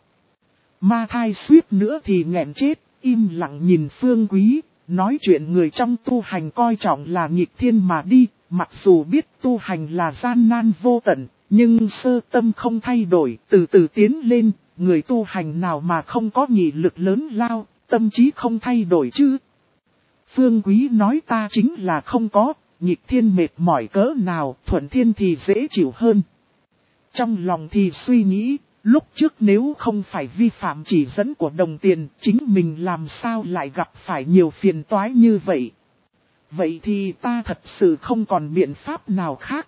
Ma Thai suýt nữa thì nghẹn chết, im lặng nhìn Phương Quý, nói chuyện người trong tu hành coi trọng là nghịch thiên mà đi, mặc dù biết tu hành là gian nan vô tận, nhưng sơ tâm không thay đổi, từ từ tiến lên, người tu hành nào mà không có nghị lực lớn lao, tâm trí không thay đổi chứ. Phương Quý nói ta chính là không có, nghịch thiên mệt mỏi cỡ nào, thuận thiên thì dễ chịu hơn. Trong lòng thì suy nghĩ, lúc trước nếu không phải vi phạm chỉ dẫn của đồng tiền, chính mình làm sao lại gặp phải nhiều phiền toái như vậy. Vậy thì ta thật sự không còn biện pháp nào khác.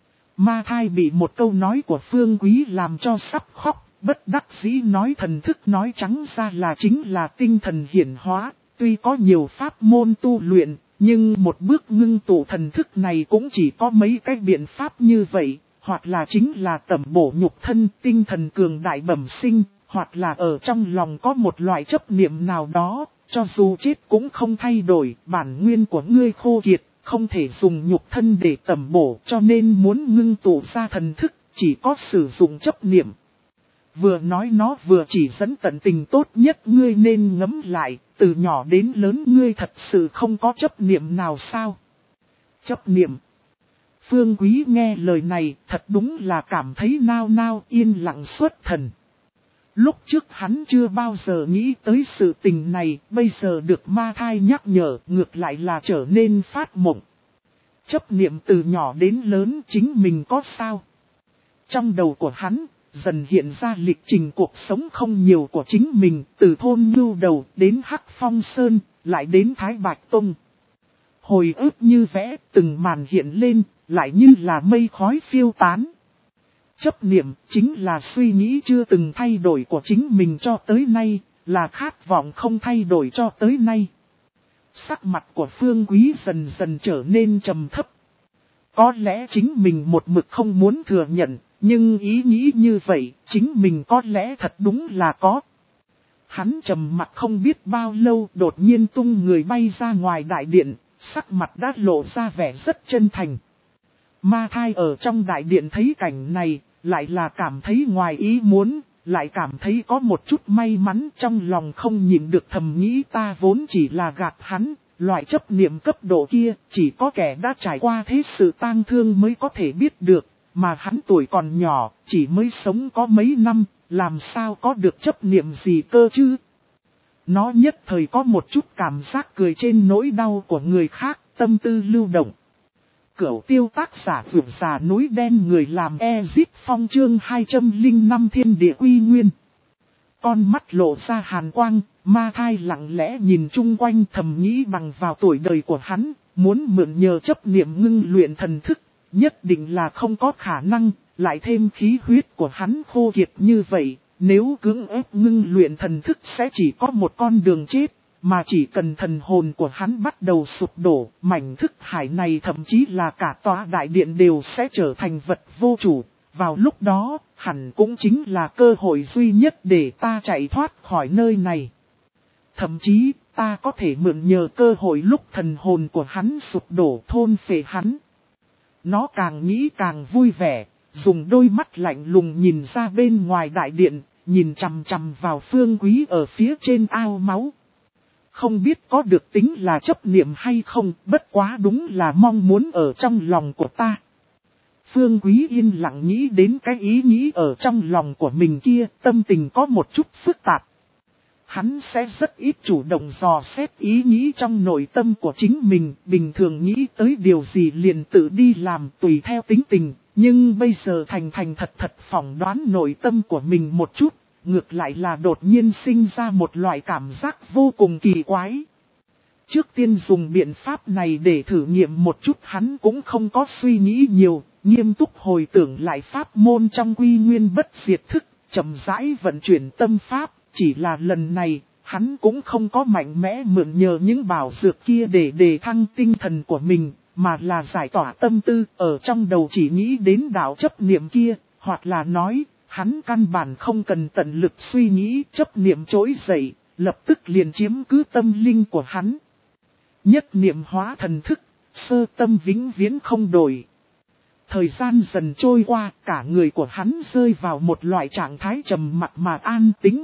Ma Thai bị một câu nói của Phương Quý làm cho sắp khóc, bất đắc dĩ nói thần thức nói trắng ra là chính là tinh thần hiển hóa. Tuy có nhiều pháp môn tu luyện, nhưng một bước ngưng tụ thần thức này cũng chỉ có mấy cái biện pháp như vậy, hoặc là chính là tẩm bổ nhục thân tinh thần cường đại bẩm sinh, hoặc là ở trong lòng có một loại chấp niệm nào đó, cho dù chết cũng không thay đổi, bản nguyên của ngươi khô kiệt, không thể dùng nhục thân để tẩm bổ, cho nên muốn ngưng tụ ra thần thức, chỉ có sử dụng chấp niệm. Vừa nói nó vừa chỉ dẫn tận tình tốt nhất ngươi nên ngẫm lại, từ nhỏ đến lớn ngươi thật sự không có chấp niệm nào sao? Chấp niệm. Phương Quý nghe lời này thật đúng là cảm thấy nao nao yên lặng xuất thần. Lúc trước hắn chưa bao giờ nghĩ tới sự tình này, bây giờ được Ma Thai nhắc nhở ngược lại là trở nên phát mộng. Chấp niệm từ nhỏ đến lớn chính mình có sao? Trong đầu của hắn, dần hiện ra lịch trình cuộc sống không nhiều của chính mình, từ thôn Ngưu Đầu đến Hắc Phong Sơn, lại đến Thái Bạch Tông. Hồi ức như vẽ, từng màn hiện lên, lại như là mây khói phiêu tán. Chấp niệm chính là suy nghĩ chưa từng thay đổi của chính mình cho tới nay, là khát vọng không thay đổi cho tới nay. Sắc mặt của Phương Quý dần dần trở nên trầm thấp. Có lẽ chính mình một mực không muốn thừa nhận, nhưng ý nghĩ như vậy, chính mình có lẽ thật đúng là có. Hắn trầm mặt không biết bao lâu, đột nhiên tung người bay ra ngoài đại điện, sắc mặt đã lộ ra vẻ rất chân thành. Ma Thai ở trong đại điện thấy cảnh này, lại là cảm thấy ngoài ý muốn, lại cảm thấy có một chút may mắn, trong lòng không nhịn được thầm nghĩ ta vốn chỉ là gạt hắn, loại chấp niệm cấp độ kia, chỉ có kẻ đã trải qua thế sự tang thương mới có thể biết được, mà hắn tuổi còn nhỏ, chỉ mới sống có mấy năm, làm sao có được chấp niệm gì cơ chứ. Nó nhất thời có một chút cảm giác cười trên nỗi đau của người khác, tâm tư lưu động. Cửu tiêu tác giả vượt già núi đen người làm Ezip Phong chương hai trăm lẻ năm thiên địa uy nguyên. Con mắt lộ ra hàn quang, Ma Thai lặng lẽ nhìn chung quanh thầm nghĩ bằng vào tuổi đời của hắn, muốn mượn nhờ chấp niệm ngưng luyện thần thức, nhất định là không có khả năng, lại thêm khí huyết của hắn khô kiệt như vậy, nếu cưỡng ép ngưng luyện thần thức sẽ chỉ có một con đường chết. Mà chỉ cần thần hồn của hắn bắt đầu sụp đổ, mảnh thức hải này thậm chí là cả tòa đại điện đều sẽ trở thành vật vô chủ. Vào lúc đó, hẳn cũng chính là cơ hội duy nhất để ta chạy thoát khỏi nơi này. Thậm chí, ta có thể mượn nhờ cơ hội lúc thần hồn của hắn sụp đổ thôn phệ hắn. Nó càng nghĩ càng vui vẻ, dùng đôi mắt lạnh lùng nhìn ra bên ngoài đại điện, nhìn chằm chằm vào Phương Quý ở phía trên ao máu. Không biết có được tính là chấp niệm hay không, bất quá đúng là mong muốn ở trong lòng của ta. Phương Quý yên lặng nghĩ đến cái ý nghĩ ở trong lòng của mình kia, tâm tình có một chút phức tạp. Hắn sẽ rất ít chủ động dò xét ý nghĩ trong nội tâm của chính mình, bình thường nghĩ tới điều gì liền tự đi làm tùy theo tính tình, nhưng bây giờ thành thành thật thật phỏng đoán nội tâm của mình một chút. Ngược lại là đột nhiên sinh ra một loại cảm giác vô cùng kỳ quái. Trước tiên dùng biện pháp này để thử nghiệm một chút hắn cũng không có suy nghĩ nhiều, nghiêm túc hồi tưởng lại pháp môn trong quy nguyên bất diệt thức, chậm rãi vận chuyển tâm pháp, chỉ là lần này, hắn cũng không có mạnh mẽ mượn nhờ những bảo dược kia để đề thăng tinh thần của mình, mà là giải tỏa tâm tư, ở trong đầu chỉ nghĩ đến đạo chấp niệm kia, hoặc là nói, hắn căn bản không cần tận lực suy nghĩ, chấp niệm trỗi dậy, lập tức liền chiếm cứ tâm linh của hắn. Nhất niệm hóa thần thức, sơ tâm vĩnh viễn không đổi. Thời gian dần trôi qua, cả người của hắn rơi vào một loại trạng thái trầm mặc mà an tĩnh.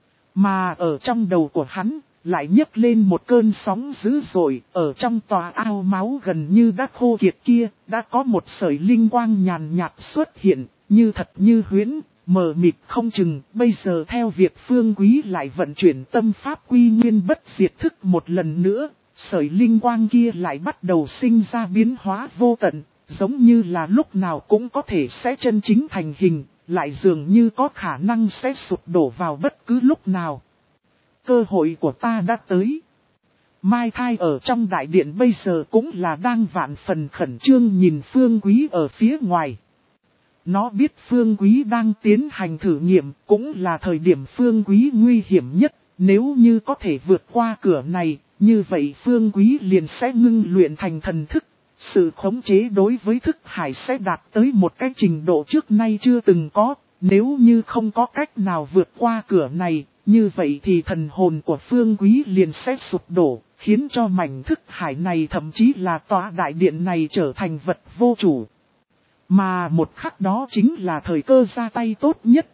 Mà ở trong đầu của hắn, lại nhấc lên một cơn sóng dữ dội, ở trong tòa ao máu gần như đã khô kiệt kia, đã có một sợi linh quang nhàn nhạt xuất hiện, như thật như huyễn, mờ mịt không chừng. Bây giờ theo việc Phương Quý lại vận chuyển tâm pháp quy nguyên bất diệt thức một lần nữa, sợi linh quang kia lại bắt đầu sinh ra biến hóa vô tận, giống như là lúc nào cũng có thể sẽ chân chính thành hình, lại dường như có khả năng sẽ sụp đổ vào bất cứ lúc nào. Cơ hội của ta đã tới. Mai Thai ở trong đại điện bây giờ cũng là đang vạn phần khẩn trương nhìn Phương Quý ở phía ngoài. Nó biết Phương Quý đang tiến hành thử nghiệm, cũng là thời điểm Phương Quý nguy hiểm nhất. Nếu như có thể vượt qua cửa này, như vậy Phương Quý liền sẽ ngưng luyện thành thần thức. Sự khống chế đối với thức hải sẽ đạt tới một cái trình độ trước nay chưa từng có. Nếu như không có cách nào vượt qua cửa này, như vậy thì thần hồn của Phương Quý liền sẽ sụp đổ, khiến cho mảnh thức hải này thậm chí là tòa đại điện này trở thành vật vô chủ. Mà một khắc đó chính là thời cơ ra tay tốt nhất.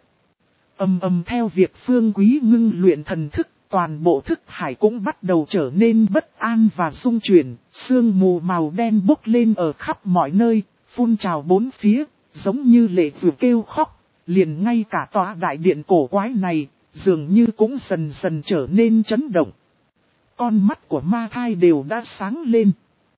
Ầm ầm theo việc Phương Quý ngưng luyện thần thức, toàn bộ thức hải cũng bắt đầu trở nên bất an và rung chuyển, sương mù màu đen bốc lên ở khắp mọi nơi, phun trào bốn phía, giống như lệ vừa kêu khóc, liền ngay cả tòa đại điện cổ quái này, dường như cũng dần dần trở nên chấn động. Con mắt của Ma Thai đều đã sáng lên.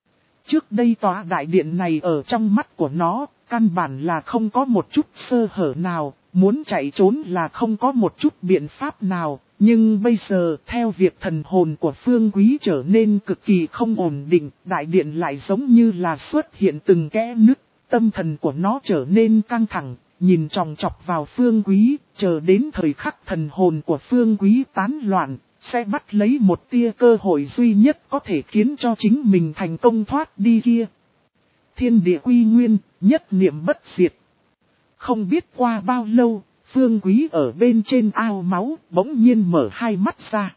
Trước đây tòa đại điện này ở trong mắt của nó, căn bản là không có một chút sơ hở nào, muốn chạy trốn là không có một chút biện pháp nào. Nhưng bây giờ, theo việc thần hồn của Phương Quý trở nên cực kỳ không ổn định, đại điện lại giống như là xuất hiện từng kẽ nứt, tâm thần của nó trở nên căng thẳng, nhìn chòng chọc vào Phương Quý, chờ đến thời khắc thần hồn của Phương Quý tán loạn, sẽ bắt lấy một tia cơ hội duy nhất có thể khiến cho chính mình thành công thoát đi kia. Thiên địa quy nguyên, nhất niệm bất diệt. Không biết qua bao lâu, Phương Quý ở bên trên ao máu bỗng nhiên mở hai mắt ra.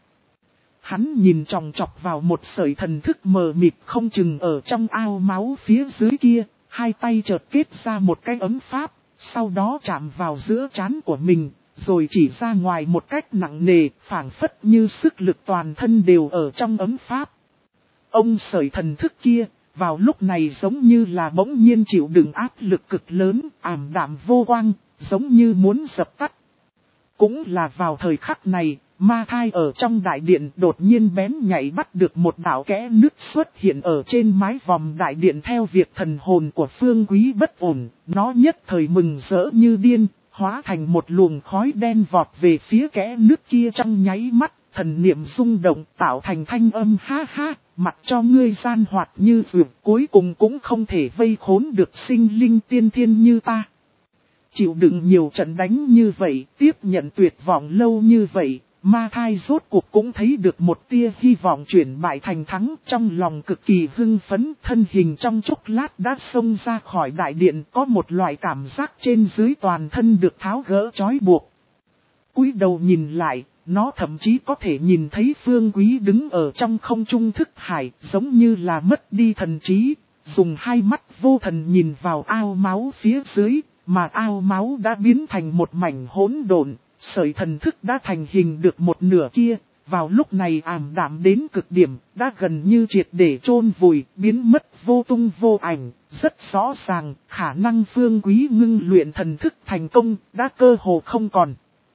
Hắn nhìn chòng chọc vào một sợi thần thức mờ mịt không chừng ở trong ao máu phía dưới kia, hai tay chợt kết ra một cái ấm pháp, sau đó chạm vào giữa trán của mình, rồi chỉ ra ngoài một cách nặng nề, phảng phất như sức lực toàn thân đều ở trong ấm pháp. Ông sợi thần thức kia, vào lúc này giống như là bỗng nhiên chịu đựng áp lực cực lớn, ảm đạm vô quang, giống như muốn dập tắt. Cũng là vào thời khắc này, Ma Thai ở trong đại điện đột nhiên bén nhảy bắt được một đạo kẽ nứt xuất hiện ở trên mái vòm đại điện. Theo việc thần hồn của Phương Quý bất ổn, nó nhất thời mừng rỡ như điên, hóa thành một luồng khói đen vọt về phía kẽ nứt kia trong nháy mắt, thần niệm rung động tạo thành thanh âm ha ha, mặc cho ngươi gian hoạt như dược, cuối cùng cũng không thể vây khốn được sinh linh tiên thiên như ta. Chịu đựng nhiều trận đánh như vậy, tiếp nhận tuyệt vọng lâu như vậy, Ma Thai rốt cuộc cũng thấy được một tia hy vọng chuyển bại thành thắng, trong lòng cực kỳ hưng phấn, thân hình trong chốc lát đã xông ra khỏi đại điện, có một loại cảm giác trên dưới toàn thân được tháo gỡ trói buộc. Cúi đầu nhìn lại, nó thậm chí có thể nhìn thấy Phương Quý đứng ở trong không trung thức hải, giống như là mất đi thần trí, dùng hai mắt vô thần nhìn vào ao máu phía dưới, mà ao máu đã biến thành một mảnh hỗn độn. Sợi thần thức đã thành hình được một nửa kia, vào lúc này ảm đạm đến cực điểm, đã gần như triệt để chôn vùi, biến mất vô tung vô ảnh, rất rõ ràng, khả năng Phương Quý ngưng luyện thần thức thành công, đã cơ hồ không còn.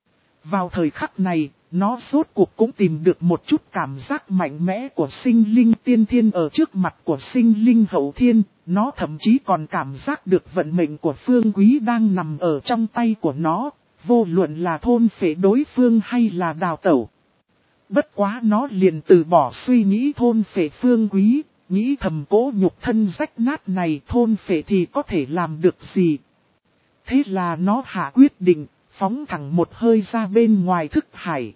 Vào thời khắc này, nó rốt cuộc cũng tìm được một chút cảm giác mạnh mẽ của sinh linh tiên thiên ở trước mặt của sinh linh hậu thiên, nó thậm chí còn cảm giác được vận mệnh của Phương Quý đang nằm ở trong tay của nó. Vô luận là thôn phệ đối phương hay là đào tẩu. Bất quá nó liền từ bỏ suy nghĩ thôn phệ Phương Quý, nghĩ thầm cố nhục thân rách nát này thôn phệ thì có thể làm được gì. Thế là nó hạ quyết định, phóng thẳng một hơi ra bên ngoài thức hải.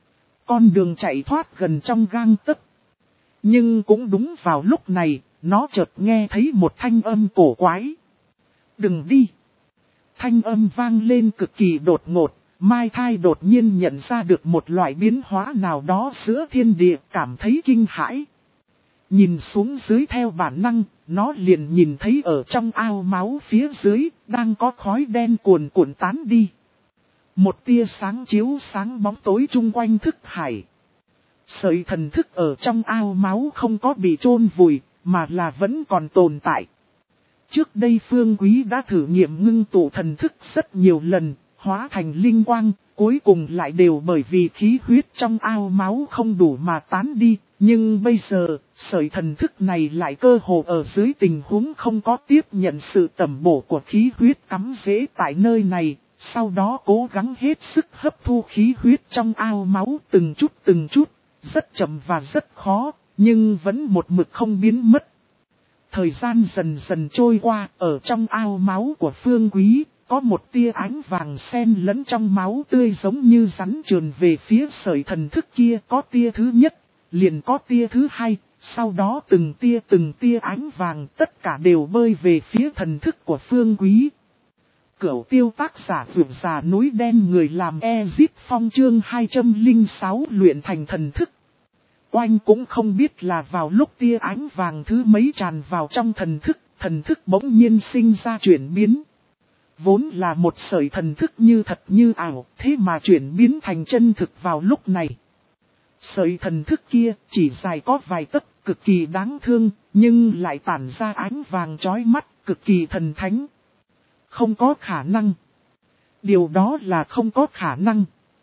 Con đường chạy thoát gần trong gang tấc. Nhưng cũng đúng vào lúc này, nó chợt nghe thấy một thanh âm cổ quái. Đừng đi! Thanh âm vang lên cực kỳ đột ngột, Mai Thai đột nhiên nhận ra được một loại biến hóa nào đó giữa thiên địa, cảm thấy kinh hãi. Nhìn xuống dưới theo bản năng, nó liền nhìn thấy ở trong ao máu phía dưới, đang có khói đen cuồn cuộn tán đi. Một tia sáng chiếu sáng bóng tối chung quanh thức hải. Sợi thần thức ở trong ao máu không có bị chôn vùi, mà là vẫn còn tồn tại. Trước đây Phương Quý đã thử nghiệm ngưng tụ thần thức rất nhiều lần, hóa thành linh quang, cuối cùng lại đều bởi vì khí huyết trong ao máu không đủ mà tán đi. Nhưng bây giờ, sợi thần thức này lại cơ hồ ở dưới tình huống không có tiếp nhận sự tẩm bổ của khí huyết cắm rễ tại nơi này, sau đó cố gắng hết sức hấp thu khí huyết trong ao máu từng chút từng chút, rất chậm và rất khó, nhưng vẫn một mực không biến mất. Thời gian dần dần trôi qua, ở trong ao máu của Phương Quý, có một tia ánh vàng xen lẫn trong máu tươi giống như rắn trườn về phía sợi thần thức kia, có tia thứ nhất, liền có tia thứ hai, sau đó từng tia từng tia ánh vàng tất cả đều bơi về phía thần thức của Phương Quý. Cửu tiêu tác giả vượt già núi đen người làm Ezip Phong chương hai trăm lẻ sáu luyện thành thần thức. Oanh cũng không biết là vào lúc tia ánh vàng thứ mấy tràn vào trong thần thức, thần thức bỗng nhiên sinh ra chuyển biến. Vốn là một sợi thần thức như thật như ảo, thế mà chuyển biến thành chân thực vào lúc này. Sợi thần thức kia chỉ dài có vài tấc, cực kỳ đáng thương, nhưng lại tản ra ánh vàng chói mắt, cực kỳ thần thánh. Không có khả năng. Điều đó là không có khả năng.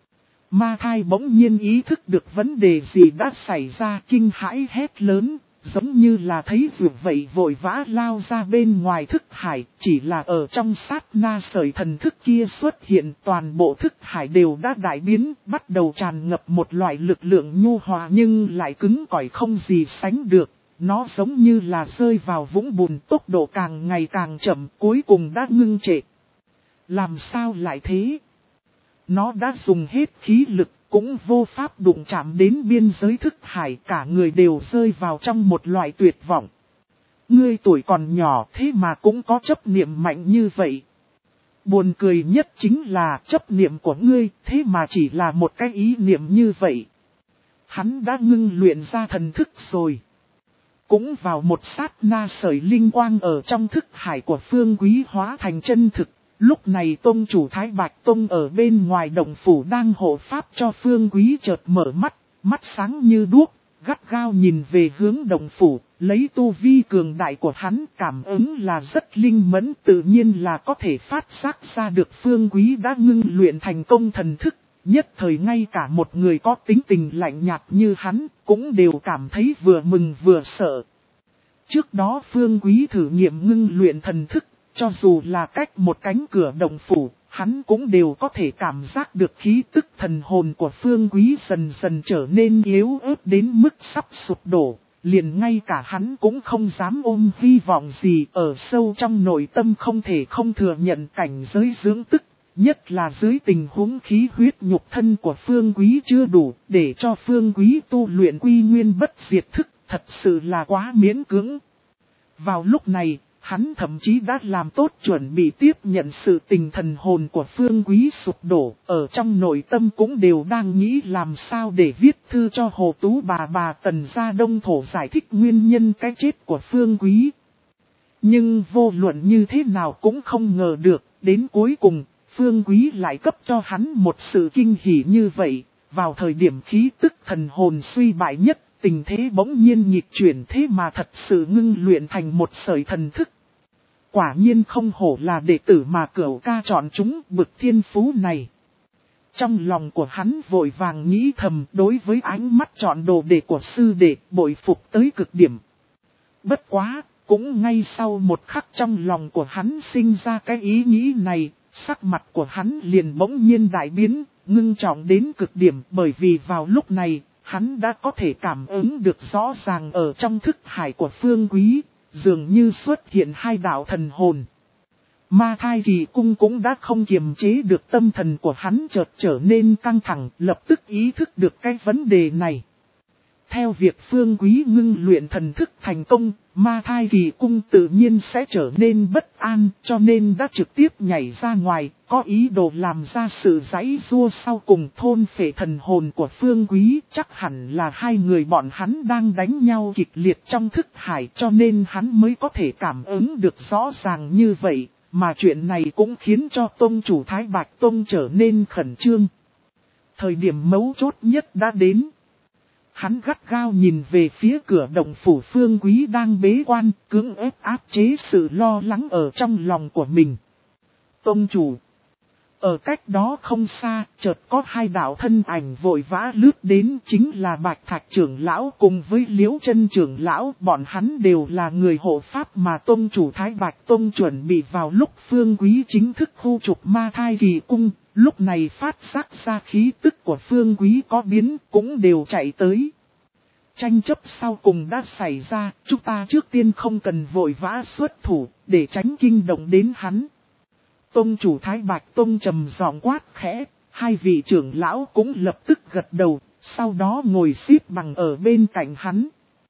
Ma thai bỗng nhiên ý thức được vấn đề gì đã xảy ra, kinh hãi hét lớn, giống như là thấy vượt vậy vội vã lao ra bên ngoài thức hải, chỉ là ở trong sát na sợi thần thức kia xuất hiện, toàn bộ thức hải đều đã đại biến, bắt đầu tràn ngập một loại lực lượng nhu hòa nhưng lại cứng cỏi không gì sánh được. Nó giống như là rơi vào vũng bùn, tốc độ càng ngày càng chậm, cuối cùng đã ngưng trệ. Làm sao lại thế? Nó đã dùng hết khí lực, cũng vô pháp đụng chạm đến biên giới thức hải, cả người đều rơi vào trong một loại tuyệt vọng. Ngươi tuổi còn nhỏ thế mà cũng có chấp niệm mạnh như vậy. Buồn cười nhất chính là chấp niệm của ngươi, thế mà chỉ là một cái ý niệm như vậy. Hắn đã ngưng luyện ra thần thức rồi. Cũng vào một sát na sợi linh quang ở trong thức hải của Phương Quý hóa thành chân thực. Lúc này Tông chủ Thái Bạch Tông ở bên ngoài động phủ đang hộ pháp cho Phương Quý chợt mở mắt, mắt sáng như đuốc, gắt gao nhìn về hướng động phủ, lấy tu vi cường đại của hắn cảm ứng là rất linh mẫn, tự nhiên là có thể phát giác ra được Phương Quý đã ngưng luyện thành công thần thức. Nhất thời ngay cả một người có tính tình lạnh nhạt như hắn cũng đều cảm thấy vừa mừng vừa sợ. Trước đó Phương Quý thử nghiệm ngưng luyện thần thức, cho dù là cách một cánh cửa động phủ, hắn cũng đều có thể cảm giác được khí tức thần hồn của Phương Quý dần dần trở nên yếu ớt đến mức sắp sụp đổ. Liền ngay cả hắn cũng không dám ôm hy vọng gì, ở sâu trong nội tâm không thể không thừa nhận cảnh giới dưỡng tức. Nhất là dưới tình huống khí huyết nhục thân của Phương Quý chưa đủ để cho Phương Quý tu luyện quy nguyên bất diệt thức, thật sự là quá miễn cưỡng. Vào lúc này, hắn thậm chí đã làm tốt chuẩn bị tiếp nhận sự tình thần hồn của Phương Quý sụp đổ, ở trong nội tâm cũng đều đang nghĩ làm sao để viết thư cho Hồ Tú bà bà Tần Gia Đông Thổ giải thích nguyên nhân cái chết của Phương Quý. Nhưng vô luận như thế nào cũng không ngờ được, đến cuối cùng, Phương Quý lại cấp cho hắn một sự kinh hỉ như vậy, vào thời điểm khí tức thần hồn suy bại nhất, tình thế bỗng nhiên nhịp chuyển thế mà thật sự ngưng luyện thành một sợi thần thức. Quả nhiên không hổ là đệ tử mà Cửu ca chọn chúng bực thiên phú này. Trong lòng của hắn vội vàng nghĩ thầm, đối với ánh mắt chọn đồ đệ của sư đệ bội phục tới cực điểm. Bất quá, cũng ngay sau một khắc trong lòng của hắn sinh ra cái ý nghĩ này, sắc mặt của hắn liền bỗng nhiên đại biến, ngưng trọng đến cực điểm, bởi vì vào lúc này, hắn đã có thể cảm ứng được rõ ràng ở trong thức hải của Phương Quý, dường như xuất hiện hai đạo thần hồn. Ma thai kỳ cung cũng đã không kiềm chế được tâm thần của hắn chợt trở nên căng thẳng, lập tức ý thức được cái vấn đề này. theo việc Phương Quý ngưng luyện thần thức thành công, Ma Thai Kỳ Cung tự nhiên sẽ trở nên bất an, cho nên đã trực tiếp nhảy ra ngoài, có ý đồ làm ra sự giãy giụa sau cùng thôn phệ thần hồn của Phương Quý. Chắc hẳn là hai người bọn hắn đang đánh nhau kịch liệt trong thức hải, cho nên hắn mới có thể cảm ứng được rõ ràng như vậy, mà chuyện này cũng khiến cho tông chủ Thái Bạch Tông trở nên khẩn trương. Thời điểm mấu chốt nhất đã đến. Hắn gắt gao nhìn về phía cửa động phủ Phương Quý đang bế quan, cưỡng ép áp chế sự lo lắng ở trong lòng của mình. Tông chủ. Ở cách đó không xa, chợt có hai đạo thân ảnh vội vã lướt đến, chính là Bạch Thạch trưởng lão cùng với Liễu Chân trưởng lão. Bọn hắn đều là người hộ pháp mà tông chủ Thái Bạch Tông chuẩn bị vào lúc Phương Quý chính thức khu trục Ma Thai Kỳ Cung. Lúc này phát giác ra khí tức của Phương Quý có biến, cũng đều chạy tới. Tranh chấp sau cùng đã xảy ra, chúng ta trước tiên không cần vội vã xuất thủ, để tránh kinh động đến hắn. Tông chủ Thái Bạch Tông trầm giọng quát khẽ, hai vị trưởng lão cũng lập tức gật đầu, sau đó ngồi xếp bằng ở bên cạnh hắn.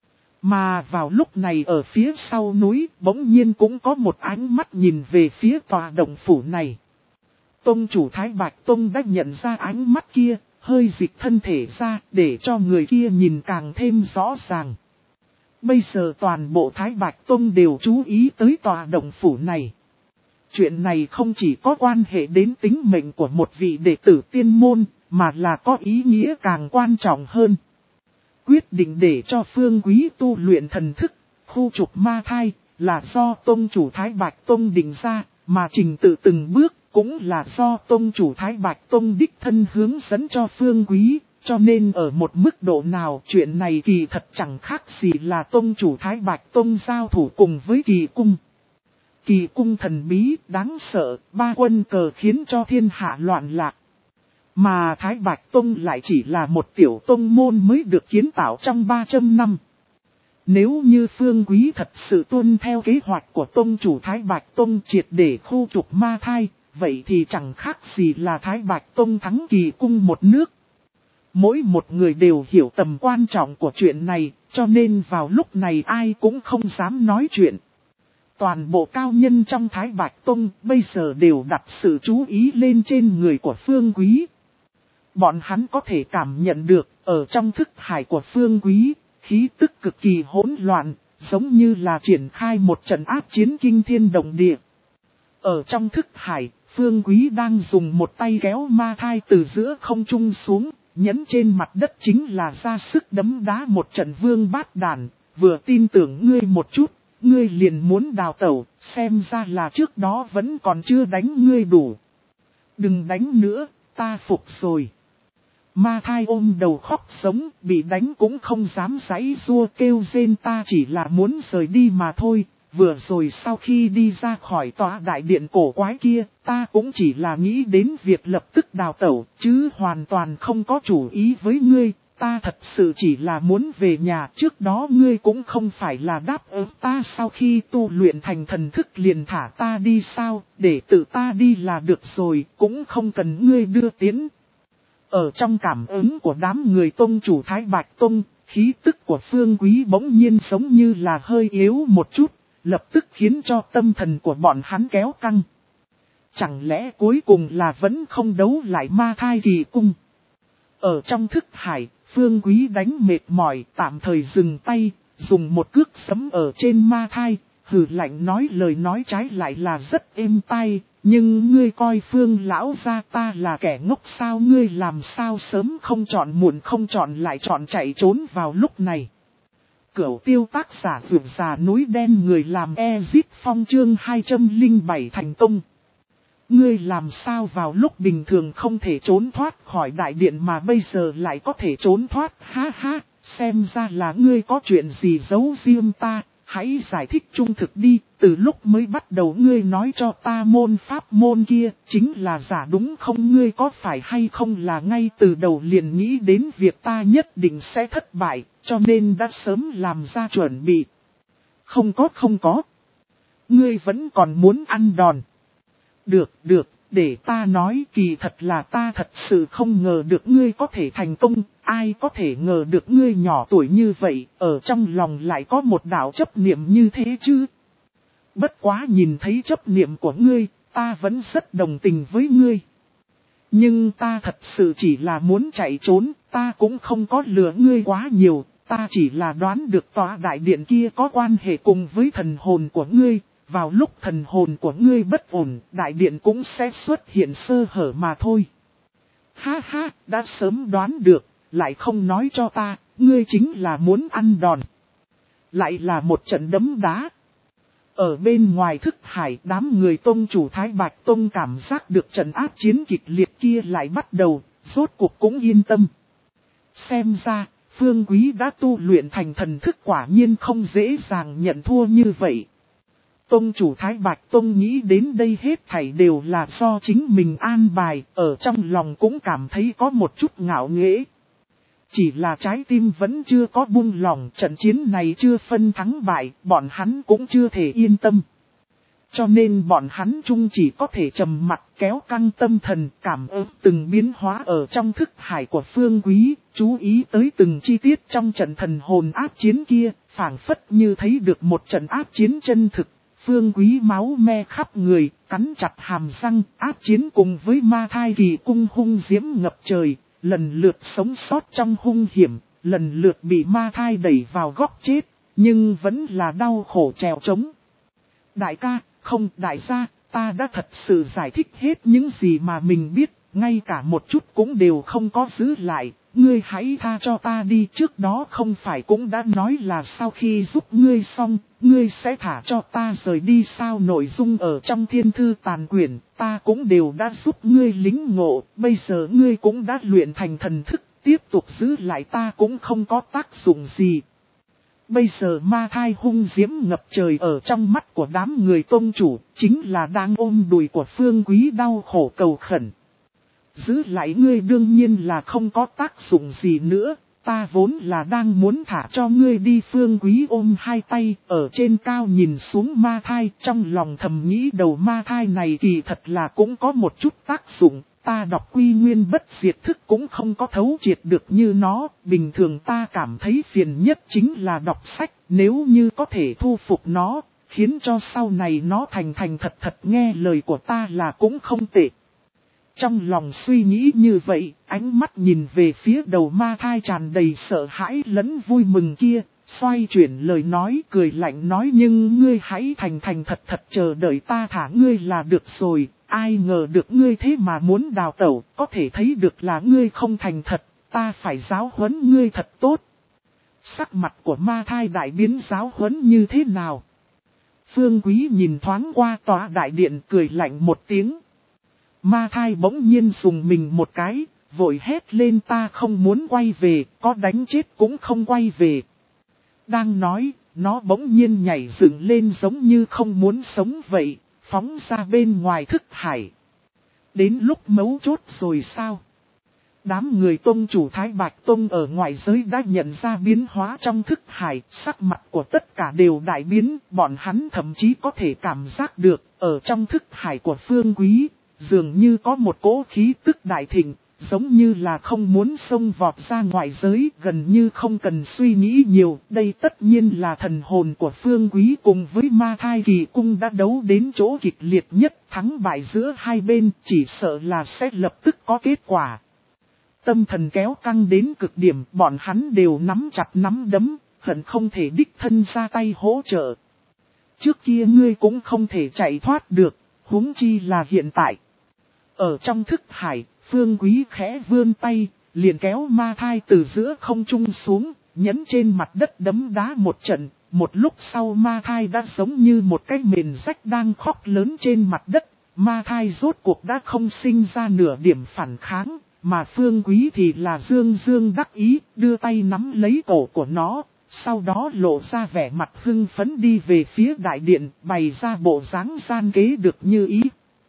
Mà vào lúc này ở phía sau núi, bỗng nhiên cũng có một ánh mắt nhìn về phía tòa động phủ này. Tông chủ Thái Bạch Tông đã nhận ra ánh mắt kia, hơi dịch thân thể ra để cho người kia nhìn càng thêm rõ ràng. Bây giờ toàn bộ Thái Bạch Tông đều chú ý tới tòa động phủ này. Chuyện này không chỉ có quan hệ đến tính mệnh của một vị đệ tử tiên môn, mà là có ý nghĩa càng quan trọng hơn. Quyết định để cho Phương Quý tu luyện thần thức, khu trục ma thai, là do Tông chủ Thái Bạch Tông định ra, mà trình tự từng bước cũng là do Tông chủ Thái Bạch Tông đích thân hướng dẫn cho Phương Quý, cho nên ở một mức độ nào chuyện này kỳ thật chẳng khác gì là Tông chủ Thái Bạch Tông giao thủ cùng với Kỳ Cung. Kỳ Cung thần bí, đáng sợ, ba quân cờ khiến cho thiên hạ loạn lạc. Mà Thái Bạch Tông lại chỉ là một tiểu tông môn mới được kiến tạo trong ba trăm năm. Nếu như Phương Quý thật sự tuân theo kế hoạch của Tông chủ Thái Bạch Tông triệt để khu trục ma thai, vậy thì chẳng khác gì là Thái Bạch Tông thắng Kỳ Cung một nước. Mỗi một người đều hiểu tầm quan trọng của chuyện này, cho nên vào lúc này ai cũng không dám nói chuyện. Toàn bộ cao nhân trong Thái Bạch Tông bây giờ đều đặt sự chú ý lên trên người của Phương Quý. Bọn hắn có thể cảm nhận được, ở trong thức hải của Phương Quý, khí tức cực kỳ hỗn loạn, giống như là triển khai một trận áp chiến kinh thiên động địa. Ở trong thức hải, Phương Quý đang dùng một tay kéo ma thai từ giữa không trung xuống, nhấn trên mặt đất chính là ra sức đấm đá một trận vương bát đàn, vừa tin tưởng ngươi một chút, ngươi liền muốn đào tẩu, xem ra là trước đó vẫn còn chưa đánh ngươi đủ. Đừng đánh nữa, ta phục rồi. Ma thai ôm đầu khóc sống, bị đánh cũng không dám giãy giụa kêu rên, ta chỉ là muốn rời đi mà thôi. Vừa rồi sau khi đi ra khỏi tòa đại điện cổ quái kia, ta cũng chỉ là nghĩ đến việc lập tức đào tẩu, chứ hoàn toàn không có chủ ý với ngươi. Ta thật sự chỉ là muốn về nhà, trước đó ngươi cũng không phải là đáp ứng ta sau khi tu luyện thành thần thức liền thả ta đi sao, để tự ta đi là được rồi, cũng không cần ngươi đưa tiến. Ở trong cảm ứng của đám người Tông chủ Thái Bạch Tông, khí tức của Phương Quý bỗng nhiên giống như là hơi yếu một chút, lập tức khiến cho tâm thần của bọn hắn kéo căng. Chẳng lẽ cuối cùng là vẫn không đấu lại Ma Thai Kỳ Cung? Ở trong thức hải, Phương Quý đánh mệt mỏi, tạm thời dừng tay, dùng một cước sấm ở trên ma thai, hừ lạnh nói lời nói trái lại là rất êm tai, nhưng ngươi coi Phương lão gia ta là kẻ ngốc sao, ngươi làm sao sớm không chọn muộn không chọn lại chọn chạy trốn vào lúc này. Cửu tiêu tác giả vượt già núi đen người làm Ezit Phong chương hai trăm lẻ bảy thành công. Ngươi làm sao vào lúc bình thường không thể trốn thoát khỏi đại điện mà bây giờ lại có thể trốn thoát, ha ha, xem ra là ngươi có chuyện gì giấu riêng ta, hãy giải thích trung thực đi, từ lúc mới bắt đầu ngươi nói cho ta môn pháp môn kia, chính là giả đúng không, ngươi có phải hay không là ngay từ đầu liền nghĩ đến việc ta nhất định sẽ thất bại, cho nên đã sớm làm ra chuẩn bị. Không có không có, ngươi vẫn còn muốn ăn đòn. Được, được, để ta nói kỳ thật là ta thật sự không ngờ được ngươi có thể thành công, ai có thể ngờ được ngươi nhỏ tuổi như vậy, ở trong lòng lại có một đạo chấp niệm như thế chứ. Bất quá nhìn thấy chấp niệm của ngươi, ta vẫn rất đồng tình với ngươi. Nhưng ta thật sự chỉ là muốn chạy trốn, ta cũng không có lừa ngươi quá nhiều, ta chỉ là đoán được tòa đại điện kia có quan hệ cùng với thần hồn của ngươi. Vào lúc thần hồn của ngươi bất ổn, đại điện cũng sẽ xuất hiện sơ hở mà thôi. Ha ha, đã sớm đoán được, lại không nói cho ta, ngươi chính là muốn ăn đòn. Lại là một trận đấm đá. Ở bên ngoài thức hải, đám người tông chủ Thái Bạch Tông cảm giác được trận áp chiến kịch liệt kia lại bắt đầu, rốt cuộc cũng yên tâm. Xem ra, Phương Quý đã tu luyện thành thần thức, quả nhiên không dễ dàng nhận thua như vậy. Tông chủ Thái Bạch Tông nghĩ đến đây hết thảy đều là do chính mình an bài, ở trong lòng cũng cảm thấy có một chút ngạo nghễ. Chỉ là trái tim vẫn chưa có buông lòng, trận chiến này chưa phân thắng bại, bọn hắn cũng chưa thể yên tâm. Cho nên bọn hắn chung chỉ có thể trầm mặc kéo căng tâm thần, cảm ơn từng biến hóa ở trong thức hải của Phương Quý, chú ý tới từng chi tiết trong trận thần hồn áp chiến kia, phảng phất như thấy được một trận áp chiến chân thực. Phương Quý máu me khắp người, cắn chặt hàm răng, áp chiến cùng với ma thai kỳ cung hung diễm ngập trời, lần lượt sống sót trong hung hiểm, lần lượt bị ma thai đẩy vào góc chết, nhưng vẫn là đau khổ trèo trống. Đại ca, không đại gia, ta đã thật sự giải thích hết những gì mà mình biết, ngay cả một chút cũng đều không có giữ lại. Ngươi hãy tha cho ta đi, trước đó không phải cũng đã nói là sau khi giúp ngươi xong, ngươi sẽ thả cho ta rời đi sao? Nội dung ở trong thiên thư tàn quyển, ta cũng đều đã giúp ngươi lính ngộ, bây giờ ngươi cũng đã luyện thành thần thức, tiếp tục giữ lại ta cũng không có tác dụng gì. Bây giờ ma thai hung diễm ngập trời ở trong mắt của đám người tôn chủ, chính là đang ôm đùi của Phương Quý đau khổ cầu khẩn. Giữ lại ngươi đương nhiên là không có tác dụng gì nữa, ta vốn là đang muốn thả cho ngươi đi. Phương Quý ôm hai tay ở trên cao nhìn xuống ma thai, trong lòng thầm nghĩ đầu ma thai này kỳ thật là cũng có một chút tác dụng, ta đọc quy nguyên bất diệt thức cũng không có thấu triệt được như nó, bình thường ta cảm thấy phiền nhất chính là đọc sách, nếu như có thể thu phục nó, khiến cho sau này nó thành thành thật thật nghe lời của ta là cũng không tệ. Trong lòng suy nghĩ như vậy, ánh mắt nhìn về phía đầu ma thai tràn đầy sợ hãi lẫn vui mừng kia, xoay chuyển lời nói cười lạnh nói nhưng ngươi hãy thành thành thật thật chờ đợi ta thả ngươi là được rồi, ai ngờ được ngươi thế mà muốn đào tẩu, có thể thấy được là ngươi không thành thật, ta phải giáo huấn ngươi thật tốt. Sắc mặt của ma thai đại biến giáo huấn như thế nào? Phương Quý nhìn thoáng qua tòa đại điện cười lạnh một tiếng. Ma thai bỗng nhiên dùng mình một cái, vội hét lên ta không muốn quay về, có đánh chết cũng không quay về. Đang nói, nó bỗng nhiên nhảy dựng lên giống như không muốn sống vậy, phóng ra bên ngoài thức hải. Đến lúc mấu chốt rồi sao? Đám người tôn chủ Thái Bạch Tông ở ngoài giới đã nhận ra biến hóa trong thức hải, sắc mặt của tất cả đều đại biến, bọn hắn thậm chí có thể cảm giác được, ở trong thức hải của Phương Quý, dường như có một cỗ khí tức đại thịnh, giống như là không muốn xông vọt ra ngoài giới, gần như không cần suy nghĩ nhiều. Đây tất nhiên là thần hồn của Phương Quý cùng với ma thai kỳ cung đã đấu đến chỗ kịch liệt nhất, thắng bại giữa hai bên, chỉ sợ là sẽ lập tức có kết quả. Tâm thần kéo căng đến cực điểm, bọn hắn đều nắm chặt nắm đấm, hận không thể đích thân ra tay hỗ trợ. Trước kia ngươi cũng không thể chạy thoát được, huống chi là hiện tại. Ở trong thức hải, Phương Quý khẽ vươn tay, liền kéo ma thai từ giữa không trung xuống, nhấn trên mặt đất đấm đá một trận. Một lúc sau ma thai đã giống như một cái mền rách đang khóc lớn trên mặt đất. Ma thai rốt cuộc đã không sinh ra nửa điểm phản kháng, mà Phương Quý thì là dương dương đắc ý, đưa tay nắm lấy cổ của nó. Sau đó lộ ra vẻ mặt hưng phấn đi về phía đại điện, bày ra bộ dáng gian kế được như ý.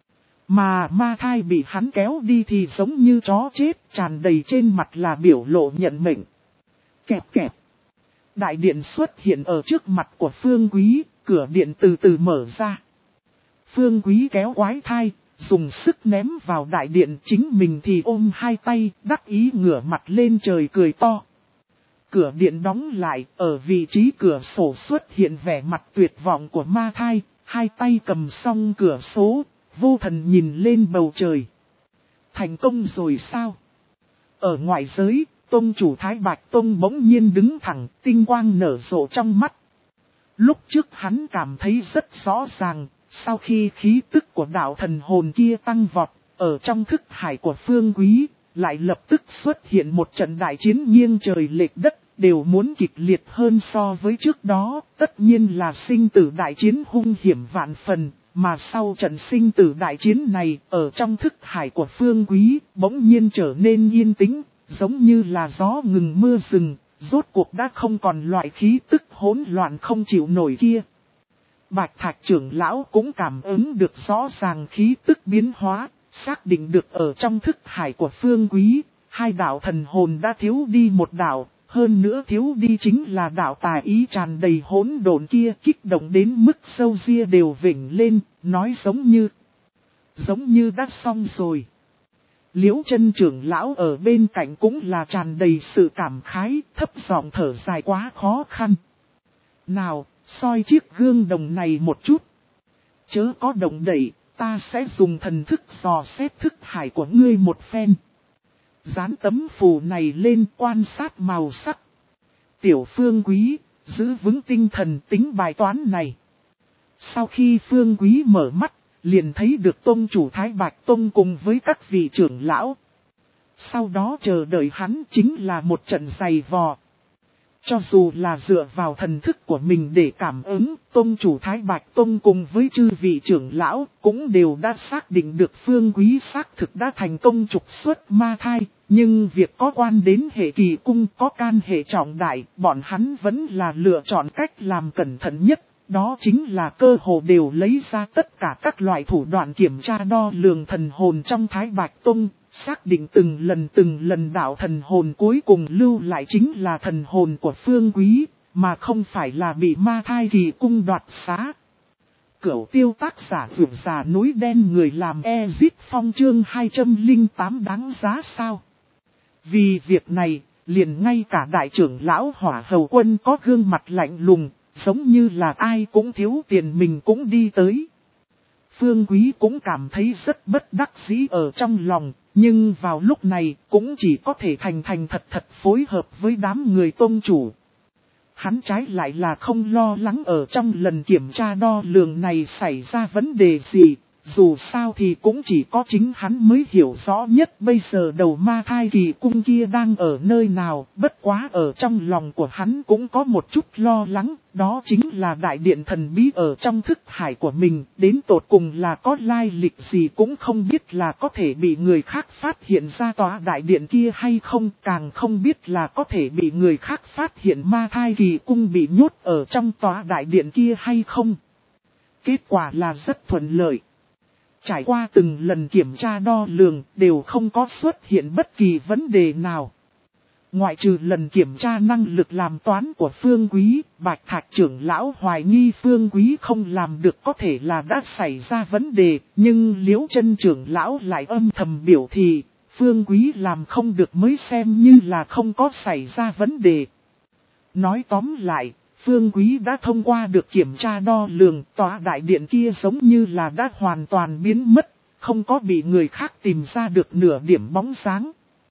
Mà ma thai bị hắn kéo đi thì giống như chó chết, tràn đầy trên mặt là biểu lộ nhận mệnh. Kẹp kẹp. Đại điện xuất hiện ở trước mặt của Phương Quý, cửa điện từ từ mở ra. Phương Quý kéo quái thai, dùng sức ném vào đại điện, chính mình thì ôm hai tay, đắc ý ngửa mặt lên trời cười to. Cửa điện đóng lại, ở vị trí cửa sổ xuất hiện vẻ mặt tuyệt vọng của Ma Thai, hai tay cầm song cửa sổ, vô thần nhìn lên bầu trời. Thành công rồi sao? Ở ngoại giới, tông chủ Thái Bạch Tông bỗng nhiên đứng thẳng, tinh quang nở rộ trong mắt. Lúc trước hắn cảm thấy rất rõ ràng, sau khi khí tức của đạo thần hồn kia tăng vọt, ở trong thức hải của Phương Quý, lại lập tức xuất hiện một trận đại chiến nghiêng trời lệch đất, đều muốn kịch liệt hơn so với trước đó, tất nhiên là sinh tử đại chiến hung hiểm vạn phần, mà sau trận sinh tử đại chiến này, ở trong thức hải của Phương Quý, bỗng nhiên trở nên yên tĩnh, giống như là gió ngừng mưa rừng, rốt cuộc đã không còn loại khí tức hỗn loạn không chịu nổi kia. Bạch Thạch trưởng lão cũng cảm ứng được rõ ràng khí tức biến hóa, xác định được ở trong thức hải của Phương Quý, hai đạo thần hồn đã thiếu đi một đạo, hơn nữa thiếu đi chính là đạo tà ý tràn đầy hỗn độn kia, kích động đến mức sâu ria đều vểnh lên, nói giống như, giống như đã xong rồi. Liễu Chân trưởng lão ở bên cạnh cũng là tràn đầy sự cảm khái, thấp giọng thở dài quá khó khăn. Nào, soi chiếc gương đồng này một chút. Chớ có động đậy, ta sẽ dùng thần thức dò xét thức hải của ngươi một phen. Dán tấm phù này lên quan sát màu sắc. Tiểu Phương Quý, giữ vững tinh thần tính bài toán này. Sau khi Phương Quý mở mắt, liền thấy được tông chủ Thái Bạch Tông cùng với các vị trưởng lão. Sau đó chờ đợi hắn chính là một trận giày vò. Cho dù là dựa vào thần thức của mình để cảm ứng, tông chủ Thái Bạch Tông cùng với chư vị trưởng lão cũng đều đã xác định được Phương Quý xác thực đã thành công trục xuất ma thai. Nhưng việc có quan đến hệ kỳ cung có can hệ trọng đại, bọn hắn vẫn là lựa chọn cách làm cẩn thận nhất. Đó chính là cơ hồ đều lấy ra tất cả các loại thủ đoạn kiểm tra đo lường thần hồn trong Thái Bạch Tông, xác định từng lần từng lần đạo thần hồn cuối cùng lưu lại chính là thần hồn của Phương Quý, mà không phải là bị ma thai kỳ cung đoạt xá. Cửu tiêu tác giả vượt già núi đen người làm Ezit Phong chương hai trăm lẻ tám đáng giá sao? Vì việc này, liền ngay cả đại trưởng lão Hỏa Hầu Quân có gương mặt lạnh lùng, giống như là ai cũng thiếu tiền mình cũng đi tới. Phương Quý cũng cảm thấy rất bất đắc dĩ ở trong lòng, nhưng vào lúc này cũng chỉ có thể thành thành thật thật phối hợp với đám người tôn chủ. Hắn trái lại là không lo lắng ở trong lần kiểm tra đo lường này xảy ra vấn đề gì. Dù sao thì cũng chỉ có chính hắn mới hiểu rõ nhất bây giờ đầu ma thai kỳ cung kia đang ở nơi nào. Bất quá ở trong lòng của hắn cũng có một chút lo lắng, đó chính là đại điện thần bí ở trong thức hải của mình. Đến tột cùng là có lai lịch gì cũng không biết là có thể bị người khác phát hiện ra tòa đại điện kia hay không. Càng không biết là có thể bị người khác phát hiện ma thai kỳ cung bị nhốt ở trong tòa đại điện kia hay không. Kết quả là rất thuận lợi. Trải qua từng lần kiểm tra đo lường đều không có xuất hiện bất kỳ vấn đề nào. Ngoại trừ lần kiểm tra năng lực làm toán của Phương Quý, Bạch Thạch trưởng lão hoài nghi Phương Quý không làm được có thể là đã xảy ra vấn đề, nhưng Liễu Chân trưởng lão lại âm thầm biểu thị, Phương Quý làm không được mới xem như là không có xảy ra vấn đề. Nói tóm lại, Phương Quý đã thông qua được kiểm tra đo lường, tòa đại điện kia giống như là đã hoàn toàn biến mất, không có bị người khác tìm ra được nửa điểm bóng dáng.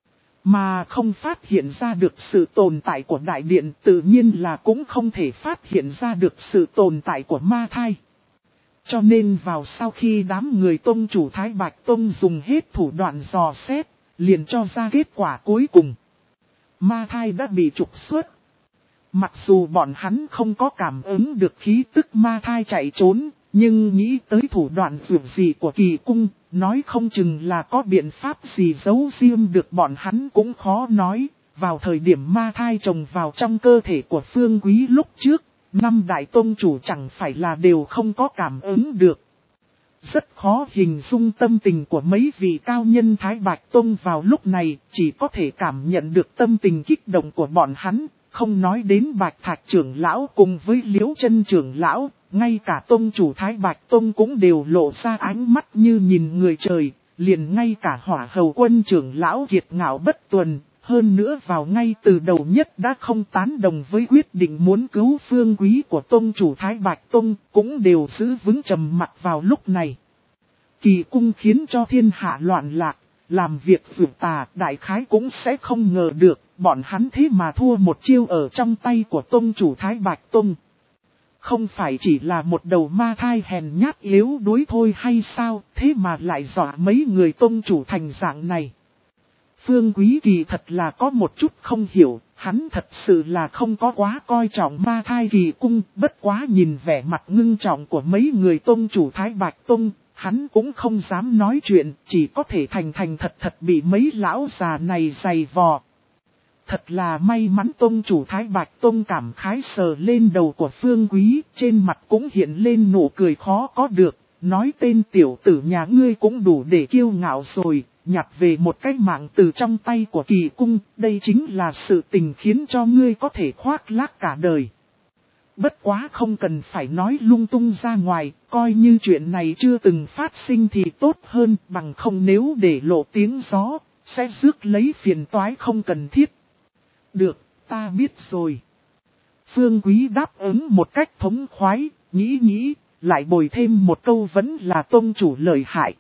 Mà không phát hiện ra được sự tồn tại của đại điện tự nhiên là cũng không thể phát hiện ra được sự tồn tại của ma thai. Cho nên vào sau khi đám người tông chủ Thái Bạch Tông dùng hết thủ đoạn dò xét, liền cho ra kết quả cuối cùng. Ma thai đã bị trục xuất. Mặc dù bọn hắn không có cảm ứng được khí tức ma thai chạy trốn, nhưng nghĩ tới thủ đoạn dường gì của kỳ cung, nói không chừng là có biện pháp gì giấu riêng được bọn hắn cũng khó nói. Vào thời điểm ma thai trồng vào trong cơ thể của Phương Quý lúc trước, năm đại tôn chủ chẳng phải là đều không có cảm ứng được. Rất khó hình dung tâm tình của mấy vị cao nhân Thái Bạch Tông vào lúc này, chỉ có thể cảm nhận được tâm tình kích động của bọn hắn. Không nói đến Bạch Thạch trưởng lão cùng với Liễu Chân trưởng lão, ngay cả tông chủ Thái Bạch Tông cũng đều lộ ra ánh mắt như nhìn người trời, liền ngay cả Hỏa Hầu Quân trưởng lão kiệt ngạo bất tuần, hơn nữa vào ngay từ đầu nhất đã không tán đồng với quyết định muốn cứu Phương Quý của tông chủ Thái Bạch Tông, cũng đều giữ vững trầm mặc vào lúc này. Kỳ cung khiến cho thiên hạ loạn lạc, làm việc vượt tà đại khái cũng sẽ không ngờ được, bọn hắn thế mà thua một chiêu ở trong tay của tông chủ Thái Bạch Tông. Không phải chỉ là một đầu ma thai hèn nhát yếu đuối thôi hay sao, thế mà lại dọa mấy người tông chủ thành dạng này. Phương Quý kỳ thật là có một chút không hiểu, hắn thật sự là không có quá coi trọng ma thai kỳ cung, bất quá nhìn vẻ mặt ngưng trọng của mấy người tông chủ Thái Bạch Tông, hắn cũng không dám nói chuyện, chỉ có thể thành thành thật thật bị mấy lão già này giày vò. Thật là may mắn tông chủ Thái Bạch Tông cảm khái sờ lên đầu của Phương Quý, trên mặt cũng hiện lên nụ cười khó có được, nói tên tiểu tử nhà ngươi cũng đủ để kiêu ngạo rồi, nhặt về một cái mạng từ trong tay của kỳ cung, đây chính là sự tình khiến cho ngươi có thể khoác lác cả đời. Bất quá không cần phải nói lung tung ra ngoài, coi như chuyện này chưa từng phát sinh thì tốt hơn, bằng không nếu để lộ tiếng gió, sẽ rước lấy phiền toái không cần thiết. Được, ta biết rồi. Phương Quý đáp ứng một cách thống khoái, nghĩ nghĩ, lại bồi thêm một câu vẫn là tông chủ lợi hại.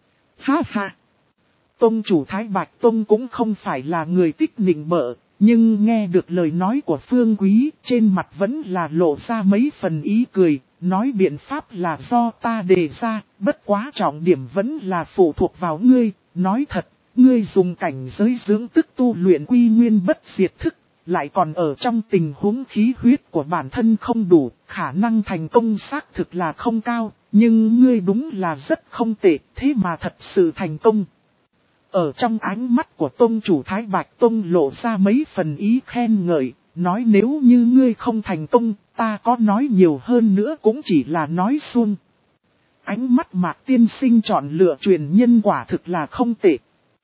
Ha ha! Tông chủ Thái Bạch Tông cũng không phải là người tích nịnh bợ, nhưng nghe được lời nói của Phương Quý, trên mặt vẫn là lộ ra mấy phần ý cười, nói biện pháp là do ta đề ra, bất quá trọng điểm vẫn là phụ thuộc vào ngươi, nói thật. Ngươi dùng cảnh giới dưỡng tức tu luyện quy nguyên bất diệt thức, lại còn ở trong tình huống khí huyết của bản thân không đủ, khả năng thành công xác thực là không cao, nhưng ngươi đúng là rất không tệ, thế mà thật sự thành công. Ở trong ánh mắt của tông chủ Thái Bạch Tông lộ ra mấy phần ý khen ngợi, nói nếu như ngươi không thành công, ta có nói nhiều hơn nữa cũng chỉ là nói suông. Ánh mắt Mạc tiên sinh chọn lựa truyền nhân quả thực là không tệ.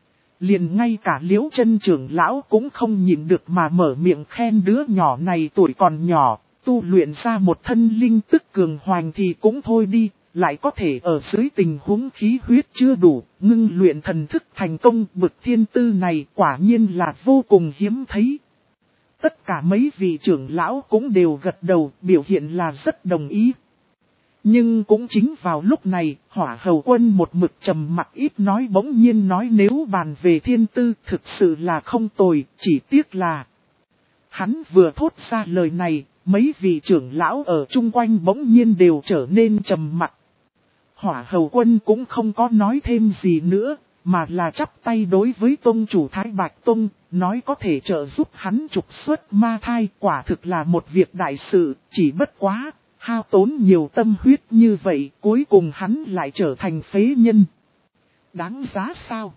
Liền ngay cả Liễu Chân trưởng lão cũng không nhịn được mà mở miệng khen đứa nhỏ này tuổi còn nhỏ, tu luyện ra một thân linh tức cường hoành thì cũng thôi đi, lại có thể ở dưới tình huống khí huyết chưa đủ, ngưng luyện thần thức thành công bực thiên tư này quả nhiên là vô cùng hiếm thấy. Tất cả mấy vị trưởng lão cũng đều gật đầu biểu hiện là rất đồng ý. Nhưng cũng chính vào lúc này, Hỏa Hầu Quân một mực trầm mặc ít nói bỗng nhiên nói nếu bàn về thiên tư thực sự là không tồi, chỉ tiếc là. Hắn vừa thốt ra lời này, mấy vị trưởng lão ở chung quanh bỗng nhiên đều trở nên trầm mặc. Hỏa Hầu Quân cũng không có nói thêm gì nữa, mà là chắp tay đối với tông chủ Thái Bạch Tông, nói có thể trợ giúp hắn trục xuất ma thai, quả thực là một việc đại sự, chỉ bất quá. Hao tốn nhiều tâm huyết như vậy, cuối cùng hắn lại trở thành phế nhân. Đáng giá sao?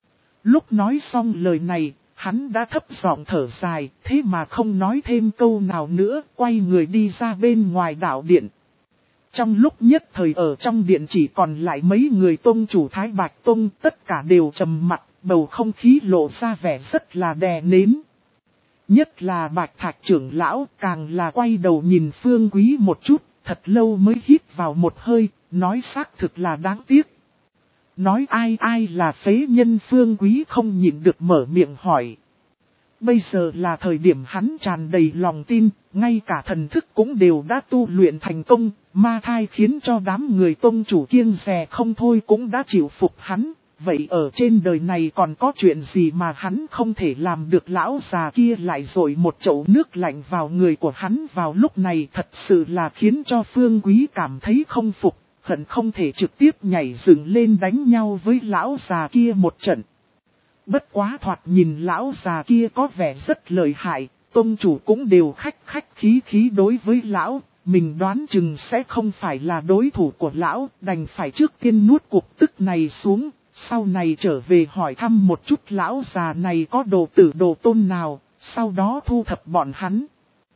Lúc nói xong lời này, hắn đã thấp giọng thở dài, thế mà không nói thêm câu nào nữa, quay người đi ra bên ngoài đạo điện. Trong lúc nhất thời ở trong điện chỉ còn lại mấy người tông chủ Thái Bạch Tông, tất cả đều trầm mặc, bầu không khí lộ ra vẻ rất là đè nén. Nhất là Bạch Thạch trưởng lão càng là quay đầu nhìn Phương Quý một chút, thật lâu mới hít vào một hơi, nói xác thực là đáng tiếc. Nói ai ai là phế nhân Phương Quý không nhịn được mở miệng hỏi. Bây giờ là thời điểm hắn tràn đầy lòng tin, ngay cả thần thức cũng đều đã tu luyện thành công, ma thai khiến cho đám người tông chủ kiêng dè không thôi cũng đã chịu phục hắn. Vậy ở trên đời này còn có chuyện gì mà hắn không thể làm được lão già kia lại dội một chậu nước lạnh vào người của hắn vào lúc này thật sự là khiến cho Phương Quý cảm thấy không phục, hận không thể trực tiếp nhảy dựng lên đánh nhau với lão già kia một trận. Bất quá thoạt nhìn lão già kia có vẻ rất lợi hại, tông chủ cũng đều khách khách khí khí đối với lão, mình đoán chừng sẽ không phải là đối thủ của lão, đành phải trước tiên nuốt cuộc tức này xuống. Sau này trở về hỏi thăm một chút lão già này có đồ tử đồ tôn nào, sau đó thu thập bọn hắn.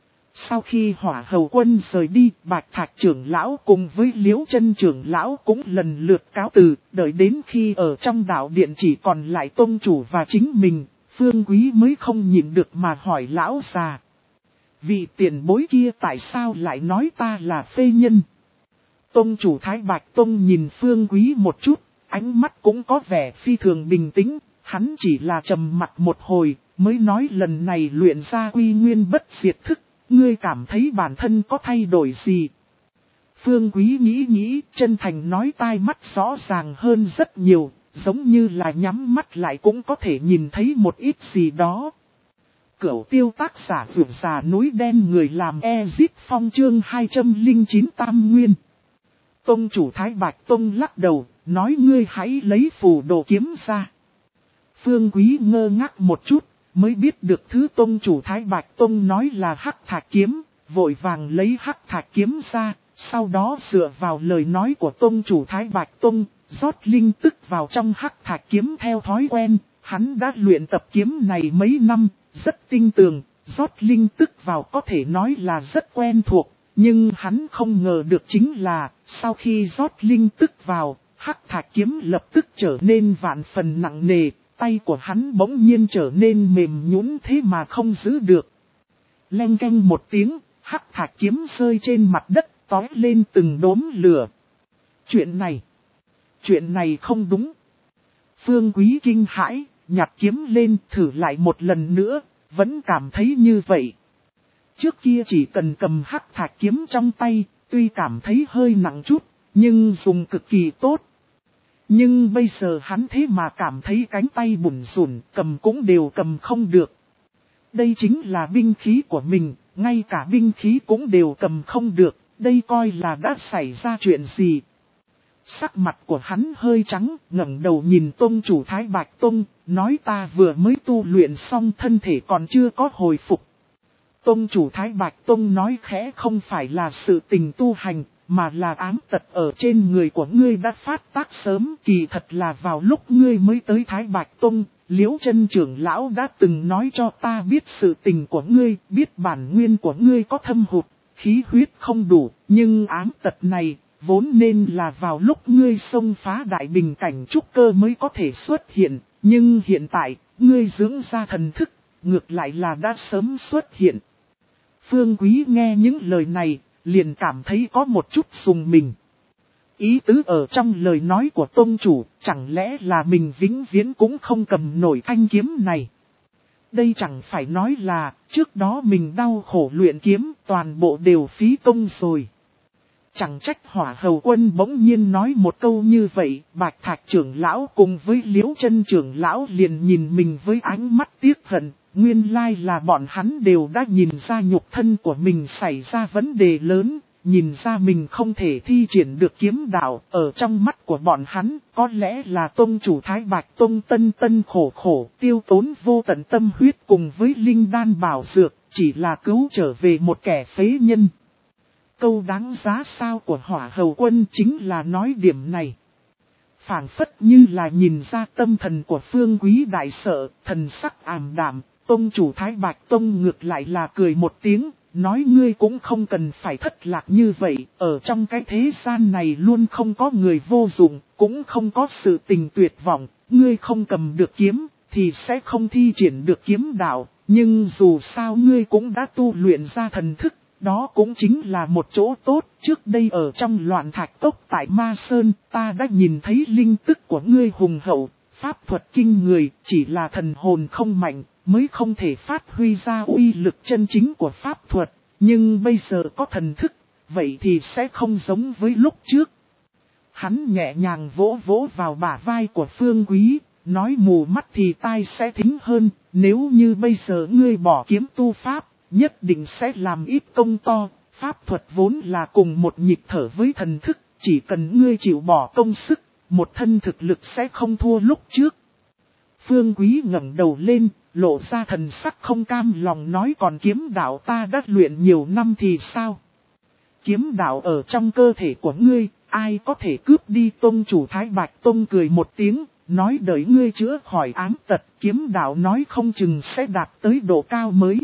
Sau khi Hỏa Hầu Quân rời đi, Bạch Thạch trưởng lão cùng với Liễu Chân trưởng lão cũng lần lượt cáo từ, đợi đến khi ở trong đạo điện chỉ còn lại tông chủ và chính mình, Phương Quý mới không nhịn được mà hỏi lão già. Vị tiền bối kia tại sao lại nói ta là phê nhân? Tông chủ Thái Bạch Tông nhìn Phương Quý một chút, ánh mắt cũng có vẻ phi thường bình tĩnh, hắn chỉ là trầm mặt một hồi, mới nói lần này luyện ra quy nguyên bất diệt thức, ngươi cảm thấy bản thân có thay đổi gì? Phương Quý nghĩ nghĩ, chân thành nói tai mắt rõ ràng hơn rất nhiều, giống như là nhắm mắt lại cũng có thể nhìn thấy một ít gì đó. Cửu tiêu tác giả vượt già núi đen người làm Ezit Phong chương hai trăm lẻ chín Tam Nguyên. Tông chủ Thái Bạch Tông lắc đầu, nói ngươi hãy lấy phù đồ kiếm ra. Phương Quý ngơ ngác một chút, mới biết được thứ tông chủ Thái Bạch Tông nói là hắc thạch kiếm, vội vàng lấy hắc thạch kiếm ra, sau đó dựa vào lời nói của tông chủ Thái Bạch Tông, rót linh tức vào trong hắc thạch kiếm theo thói quen, hắn đã luyện tập kiếm này mấy năm, rất tinh tường, rót linh tức vào có thể nói là rất quen thuộc, nhưng hắn không ngờ được chính là, sau khi rót linh tức vào, hắc thạch kiếm lập tức trở nên vạn phần nặng nề, tay của hắn bỗng nhiên trở nên mềm nhũn thế mà không giữ được. Leng keng một tiếng, hắc thạch kiếm rơi trên mặt đất, tói lên từng đốm lửa. Chuyện này, chuyện này không đúng. Phương Quý kinh hãi, nhặt kiếm lên thử lại một lần nữa, vẫn cảm thấy như vậy. Trước kia chỉ cần cầm hắc thạch kiếm trong tay, tuy cảm thấy hơi nặng chút, nhưng dùng cực kỳ tốt. Nhưng bây giờ hắn thế mà cảm thấy cánh tay bủn rủn, cầm cũng đều cầm không được. Đây chính là binh khí của mình, ngay cả binh khí cũng đều cầm không được, đây coi là đã xảy ra chuyện gì. Sắc mặt của hắn hơi trắng, ngẩng đầu nhìn tông chủ Thái Bạch Tông, nói ta vừa mới tu luyện xong thân thể còn chưa có hồi phục. Tông chủ Thái Bạch Tông nói khẽ không phải là sự tình tu hành, mà là ám tật ở trên người của ngươi đã phát tác sớm. Kỳ thật là vào lúc ngươi mới tới Thái Bạch Tông, Liễu Chân trưởng lão đã từng nói cho ta biết sự tình của ngươi, biết bản nguyên của ngươi có thâm hụt, khí huyết không đủ, nhưng ám tật này vốn nên là vào lúc ngươi xông phá đại bình cảnh trúc cơ mới có thể xuất hiện, nhưng hiện tại, ngươi dưỡng ra thần thức, ngược lại là đã sớm xuất hiện. Phương Quý nghe những lời này, liền cảm thấy có một chút rùng mình. Ý tứ ở trong lời nói của tông chủ, chẳng lẽ là mình vĩnh viễn cũng không cầm nổi thanh kiếm này. Đây chẳng phải nói là, trước đó mình đau khổ luyện kiếm, toàn bộ đều phí công rồi. Chẳng trách Hỏa Hầu Quân bỗng nhiên nói một câu như vậy, Bạch Thạch trưởng lão cùng với Liễu Chân trưởng lão liền nhìn mình với ánh mắt tiếc hận, nguyên lai là bọn hắn đều đã nhìn ra nhục thân của mình xảy ra vấn đề lớn, nhìn ra mình không thể thi triển được kiếm đạo, ở trong mắt của bọn hắn, có lẽ là tông chủ Thái Bạch Tông tân tân khổ khổ, tiêu tốn vô tận tâm huyết cùng với linh đan bảo dược, chỉ là cứu trở về một kẻ phế nhân. Câu đáng giá sao của Hỏa Hầu Quân chính là nói điểm này. Phảng phất như là nhìn ra tâm thần của Phương Quý đại sợ, thần sắc ảm đạm, tông chủ Thái Bạch Tông ngược lại là cười một tiếng, nói ngươi cũng không cần phải thất lạc như vậy, ở trong cái thế gian này luôn không có người vô dụng, cũng không có sự tình tuyệt vọng, ngươi không cầm được kiếm, thì sẽ không thi triển được kiếm đạo, nhưng dù sao ngươi cũng đã tu luyện ra thần thức. Đó cũng chính là một chỗ tốt, trước đây ở trong loạn thạch cốc tại Ma Sơn, ta đã nhìn thấy linh tức của ngươi hùng hậu, pháp thuật kinh người, chỉ là thần hồn không mạnh, mới không thể phát huy ra uy lực chân chính của pháp thuật, nhưng bây giờ có thần thức, vậy thì sẽ không giống với lúc trước. Hắn nhẹ nhàng vỗ vỗ vào bả vai của Phương Quý, nói mù mắt thì tai sẽ thính hơn, nếu như bây giờ ngươi bỏ kiếm tu pháp, nhất định sẽ làm ít công to, pháp thuật vốn là cùng một nhịp thở với thần thức, chỉ cần ngươi chịu bỏ công sức, một thân thực lực sẽ không thua lúc trước. Phương Quý ngẩng đầu lên, lộ ra thần sắc không cam lòng nói còn kiếm đạo ta đã luyện nhiều năm thì sao? Kiếm đạo ở trong cơ thể của ngươi, ai có thể cướp đi? Tông chủ Thái Bạch Tông cười một tiếng, nói đợi ngươi chữa khỏi ám tật, kiếm đạo nói không chừng sẽ đạt tới độ cao mới.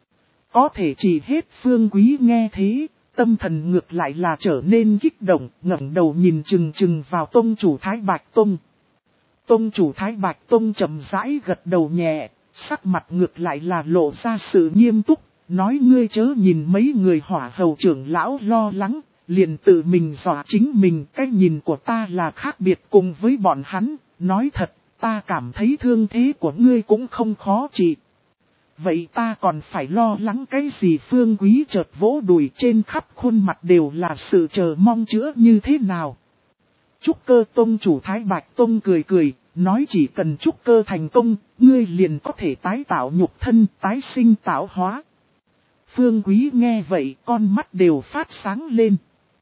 Có thể chỉ hết. Phương Quý nghe thế, tâm thần ngược lại là trở nên kích động, ngẩng đầu nhìn chừng chừng vào tông chủ Thái Bạch Tông. Tông chủ Thái Bạch Tông chậm rãi gật đầu nhẹ, sắc mặt ngược lại là lộ ra sự nghiêm túc, nói ngươi chớ nhìn mấy người hỏa hầu trưởng lão lo lắng, liền tự mình dọa chính mình. Cái nhìn của ta là khác biệt cùng với bọn hắn, nói thật, ta cảm thấy thương thế của ngươi cũng không khó trị. Vậy ta còn phải lo lắng cái gì? Phương Quý chợt vỗ đùi, trên khắp khuôn mặt đều là sự chờ mong chữa như thế nào. Trúc Cơ Tông chủ Thái Bạch Tông cười cười, nói chỉ cần trúc cơ thành công, ngươi liền có thể tái tạo nhục thân, tái sinh tạo hóa. Phương Quý nghe vậy, con mắt đều phát sáng lên.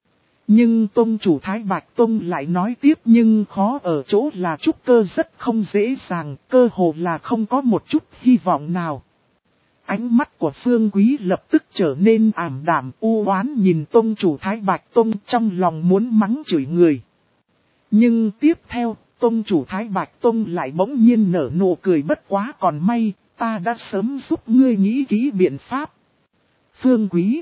Nhưng Tông chủ Thái Bạch Tông lại nói tiếp, nhưng khó ở chỗ là trúc cơ rất không dễ dàng, cơ hồ là không có một chút hy vọng nào. Ánh mắt của Phương Quý lập tức trở nên ảm đạm u oán nhìn Tông chủ Thái Bạch Tông, trong lòng muốn mắng chửi người. Nhưng tiếp theo, Tông chủ Thái Bạch Tông lại bỗng nhiên nở nụ cười, bất quá còn may, ta đã sớm giúp ngươi nghĩ kỹ biện pháp. Phương Quý,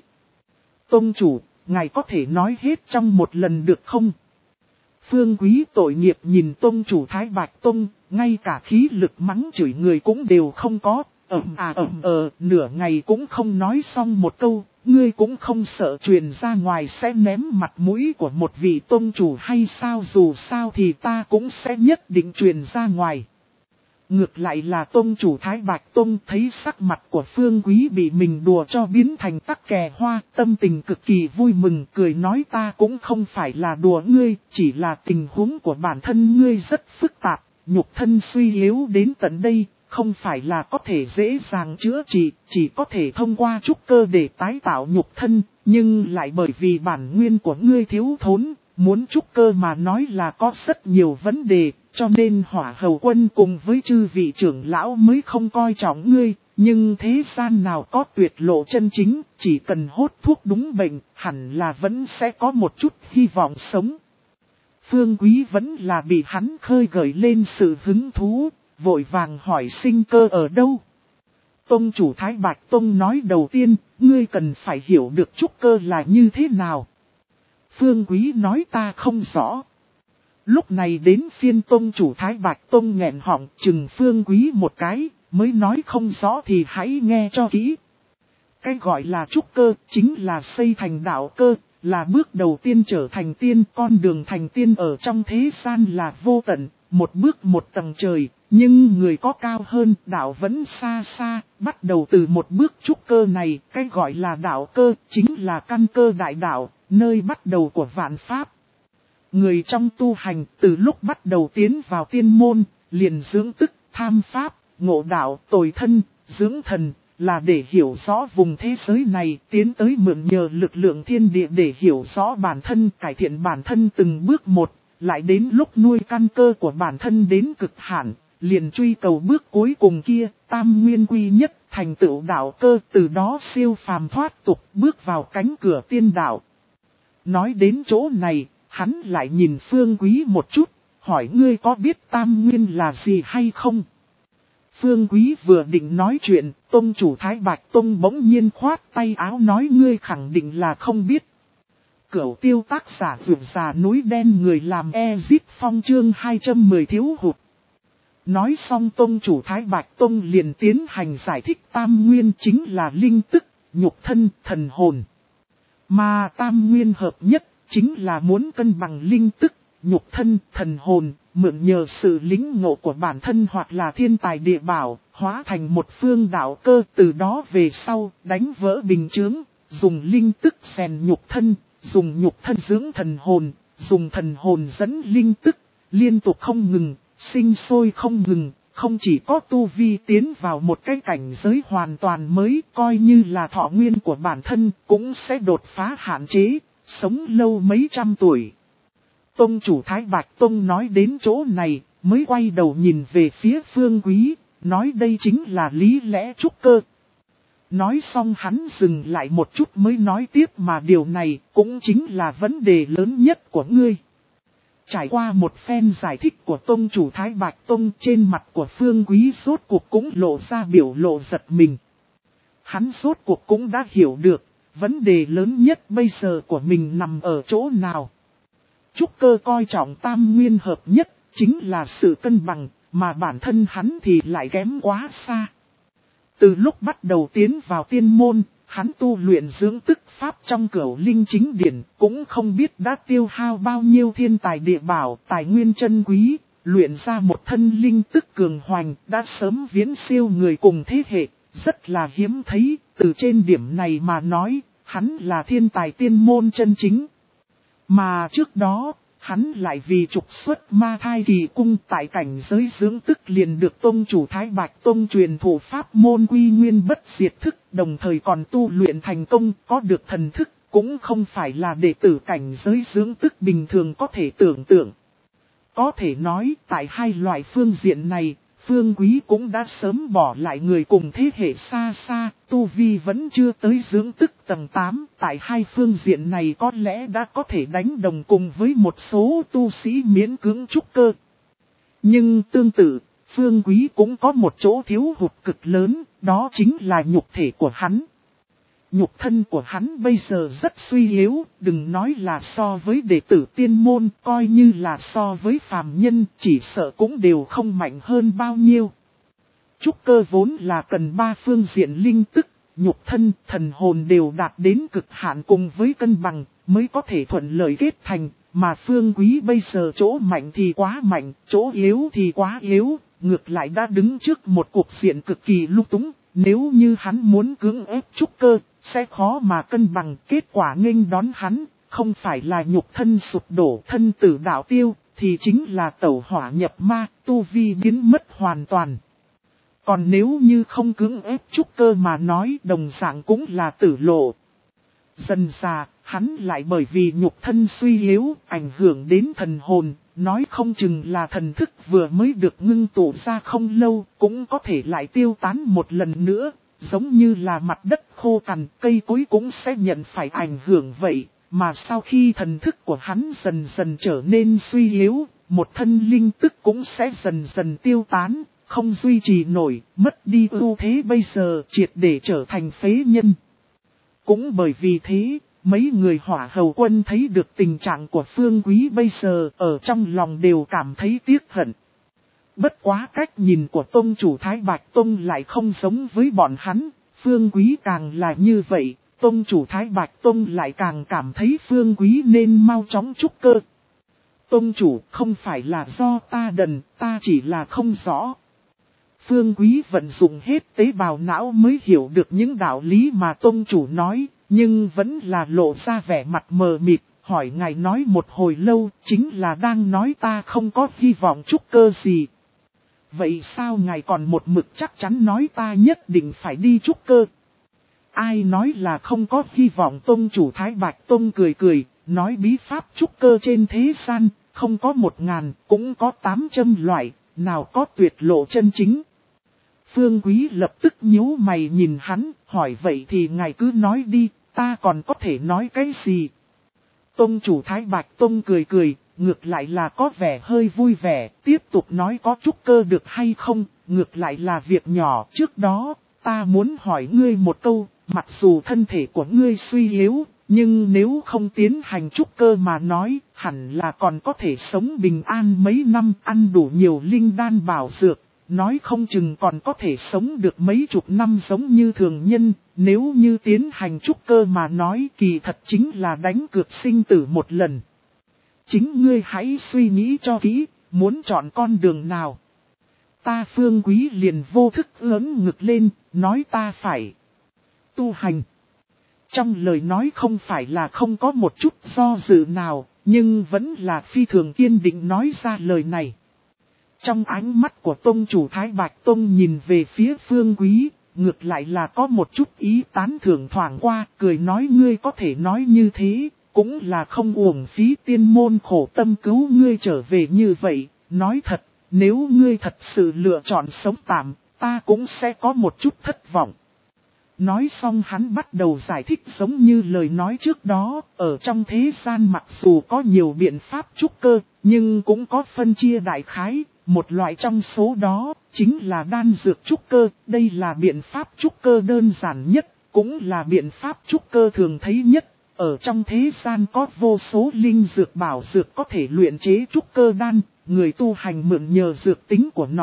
Tông chủ, ngài có thể nói hết trong một lần được không? Phương Quý tội nghiệp nhìn Tông chủ Thái Bạch Tông, ngay cả khí lực mắng chửi người cũng đều không có, ầm à ầm ờ, nửa ngày cũng không nói xong một câu, ngươi cũng không sợ truyền ra ngoài sẽ ném mặt mũi của một vị Tông chủ hay sao? Dù sao thì ta cũng sẽ nhất định truyền ra ngoài. Ngược lại là Tông chủ Thái Bạch Tông thấy sắc mặt của Phương Quý bị mình đùa cho biến thành tắc kè hoa, tâm tình cực kỳ vui mừng, cười nói ta cũng không phải là đùa ngươi, chỉ là tình huống của bản thân ngươi rất phức tạp, nhục thân suy yếu đến tận đây, không phải là có thể dễ dàng chữa trị, chỉ có thể thông qua trúc cơ để tái tạo nhục thân, nhưng lại bởi vì bản nguyên của ngươi thiếu thốn, muốn trúc cơ mà nói là có rất nhiều vấn đề. Cho nên Hỏa Hầu Quân cùng với chư vị trưởng lão mới không coi trọng ngươi, nhưng thế gian nào có tuyệt lộ chân chính, chỉ cần hốt thuốc đúng bệnh, hẳn là vẫn sẽ có một chút hy vọng sống. Phương Quý vẫn là bị hắn khơi gợi lên sự hứng thú, vội vàng hỏi sinh cơ ở đâu. Tông chủ Thái Bạch Tông nói đầu tiên, ngươi cần phải hiểu được trúc cơ là như thế nào. Phương Quý nói ta không rõ. Lúc này đến phiên Tông chủ Thái Bạch Tông nghẹn họng chừng Phương Quý một cái, mới nói không rõ thì hãy nghe cho kỹ. Cái gọi là trúc cơ chính là xây thành đạo cơ, là bước đầu tiên trở thành tiên. Con đường thành tiên ở trong thế gian là vô tận, một bước một tầng trời, nhưng người có cao hơn, đạo vẫn xa xa, bắt đầu từ một bước trúc cơ này. Cái gọi là đạo cơ chính là căn cơ đại đạo, nơi bắt đầu của vạn pháp. Người trong tu hành từ lúc bắt đầu tiến vào tiên môn, liền dưỡng tức, tham pháp, ngộ đạo, tồi thân, dưỡng thần, là để hiểu rõ vùng thế giới này, tiến tới mượn nhờ lực lượng thiên địa để hiểu rõ bản thân, cải thiện bản thân từng bước một, lại đến lúc nuôi căn cơ của bản thân đến cực hạn, liền truy cầu bước cuối cùng kia, tam nguyên quy nhất, thành tựu đạo cơ, từ đó siêu phàm thoát tục, bước vào cánh cửa tiên đạo. Nói đến chỗ này, hắn lại nhìn Phương Quý một chút, hỏi ngươi có biết tam nguyên là gì hay không? Phương Quý vừa định nói chuyện, Tông chủ Thái Bạch Tông bỗng nhiên khoát tay áo nói ngươi khẳng định là không biết. Cửu tiêu tác giả vượt già núi đen người làm Ezip Phong chương hai trăm mười thiếu hụt. Nói xong Tông chủ Thái Bạch Tông liền tiến hành giải thích tam nguyên chính là linh tức, nhục thân, thần hồn. Mà tam nguyên hợp nhất chính là muốn cân bằng linh tức, nhục thân, thần hồn, mượn nhờ sự lĩnh ngộ của bản thân hoặc là thiên tài địa bảo, hóa thành một phương đạo cơ, từ đó về sau, đánh vỡ bình chướng, dùng linh tức rèn nhục thân, dùng nhục thân dưỡng thần hồn, dùng thần hồn dẫn linh tức, liên tục không ngừng, sinh sôi không ngừng, không chỉ có tu vi tiến vào một cái cảnh giới hoàn toàn mới, coi như là thọ nguyên của bản thân, cũng sẽ đột phá hạn chế, sống lâu mấy trăm tuổi. Tông chủ Thái Bạch Tông nói đến chỗ này, mới quay đầu nhìn về phía Phương Quý, nói đây chính là lý lẽ trúc cơ. Nói xong hắn dừng lại một chút mới nói tiếp mà điều này cũng chính là vấn đề lớn nhất của ngươi. Trải qua một phen giải thích của Tông chủ Thái Bạch Tông, trên mặt của Phương Quý rốt cuộc cũng lộ ra biểu lộ giật mình. Hắn rốt cuộc cũng đã hiểu được, vấn đề lớn nhất bây giờ của mình nằm ở chỗ nào. Trúc cơ coi trọng tam nguyên hợp nhất, chính là sự cân bằng, mà bản thân hắn thì lại kém quá xa. Từ lúc bắt đầu tiến vào tiên môn, hắn tu luyện dưỡng tức pháp trong cửu linh chính điển, cũng không biết đã tiêu hao bao nhiêu thiên tài địa bảo, tài nguyên chân quý, luyện ra một thân linh tức cường hoành, đã sớm viễn siêu người cùng thế hệ, rất là hiếm thấy. Từ trên điểm này mà nói, hắn là thiên tài tiên môn chân chính. Mà trước đó, hắn lại vì trục xuất ma thai kỳ cung tại cảnh giới dưỡng tức liền được tông chủ Thái Bạch Tông truyền thụ pháp môn quy nguyên bất diệt thức, đồng thời còn tu luyện thành công, có được thần thức, cũng không phải là đệ tử cảnh giới dưỡng tức bình thường có thể tưởng tượng. Có thể nói, tại hai loại phương diện này, Phương Quý cũng đã sớm bỏ lại người cùng thế hệ xa xa, tu vi vẫn chưa tới dưỡng tức tầng tám, tại hai phương diện này có lẽ đã có thể đánh đồng cùng với một số tu sĩ miễn cưỡng trúc cơ. Nhưng tương tự, Phương Quý cũng có một chỗ thiếu hụt cực lớn, đó chính là nhục thể của hắn. Nhục thân của hắn bây giờ rất suy yếu, đừng nói là so với đệ tử tiên môn, coi như là so với phàm nhân, chỉ sợ cũng đều không mạnh hơn bao nhiêu. Trúc cơ vốn là cần ba phương diện linh tức, nhục thân, thần hồn đều đạt đến cực hạn cùng với cân bằng, mới có thể thuận lợi kết thành, mà Phương Quý bây giờ chỗ mạnh thì quá mạnh, chỗ yếu thì quá yếu, ngược lại đã đứng trước một cuộc diện cực kỳ lung túng, nếu như hắn muốn cưỡng ép trúc cơ, sẽ khó mà cân bằng, kết quả nghênh đón hắn, không phải là nhục thân sụp đổ thân tử đạo tiêu, thì chính là tẩu hỏa nhập ma, tu vi biến mất hoàn toàn. Còn nếu như không cưỡng ép trúc cơ mà nói đồng dạng cũng là tử lộ. Dần dà, hắn lại bởi vì nhục thân suy yếu, ảnh hưởng đến thần hồn, nói không chừng là thần thức vừa mới được ngưng tụ ra không lâu, cũng có thể lại tiêu tán một lần nữa, giống như là mặt đất khô cằn, cây cối cũng sẽ nhận phải ảnh hưởng vậy, mà sau khi thần thức của hắn dần dần trở nên suy yếu, một thân linh tức cũng sẽ dần dần tiêu tán, không duy trì nổi, mất đi ưu thế bây giờ triệt để trở thành phế nhân. Cũng bởi vì thế, mấy người Hỏa Hầu Quân thấy được tình trạng của Phương Quý bây giờ ở trong lòng đều cảm thấy tiếc hận. Bất quá cách nhìn của Tông chủ Thái Bạch Tông lại không giống với bọn hắn, Phương Quý càng là như vậy, Tông chủ Thái Bạch Tông lại càng cảm thấy Phương Quý nên mau chóng trúc cơ. Tông chủ không phải là do ta đần, ta chỉ là không rõ. Phương Quý vận dụng hết tế bào não mới hiểu được những đạo lý mà Tông chủ nói, nhưng vẫn là lộ ra vẻ mặt mờ mịt, hỏi ngài nói một hồi lâu, chính là đang nói ta không có hy vọng trúc cơ gì. Vậy sao ngài còn một mực chắc chắn nói ta nhất định phải đi trúc cơ? Ai nói là không có hy vọng? Tông chủ Thái Bạch Tông cười cười, nói bí pháp trúc cơ trên thế gian, không có một ngàn, cũng có tám trăm loại, nào có tuyệt lộ chân chính. Phương Quý lập tức nhíu mày nhìn hắn, hỏi vậy thì ngài cứ nói đi, ta còn có thể nói cái gì? Tông chủ Thái Bạch Tông cười cười, ngược lại là có vẻ hơi vui vẻ, tiếp tục nói có trúc cơ được hay không, ngược lại là việc nhỏ. Trước đó, ta muốn hỏi ngươi một câu, mặc dù thân thể của ngươi suy yếu, nhưng nếu không tiến hành trúc cơ mà nói, hẳn là còn có thể sống bình an mấy năm, ăn đủ nhiều linh đan bảo dược. Nói không chừng còn có thể sống được mấy chục năm giống như thường nhân, nếu như tiến hành trúc cơ mà nói kỳ thật chính là đánh cược sinh tử một lần. Chính ngươi hãy suy nghĩ cho kỹ, muốn chọn con đường nào. Ta Phương Quý liền vô thức ớn ngực lên, nói ta phải tu hành. Trong lời nói không phải là không có một chút do dự nào, nhưng vẫn là phi thường kiên định nói ra lời này. Trong ánh mắt của Tông chủ Thái Bạch Tông nhìn về phía Phương Quý, ngược lại là có một chút ý tán thưởng thoảng qua, cười nói ngươi có thể nói như thế, cũng là không uổng phí tiên môn khổ tâm cứu ngươi trở về như vậy. Nói thật, nếu ngươi thật sự lựa chọn sống tạm, ta cũng sẽ có một chút thất vọng. Nói xong hắn bắt đầu giải thích giống như lời nói trước đó, ở trong thế gian mặc dù có nhiều biện pháp trúc cơ, nhưng cũng có phân chia đại khái. Một loại trong số đó, chính là đan dược trúc cơ, đây là biện pháp trúc cơ đơn giản nhất, cũng là biện pháp trúc cơ thường thấy nhất. Ở trong thế gian có vô số linh dược bảo dược có thể luyện chế trúc cơ đan, người tu hành mượn nhờ dược tính của nó,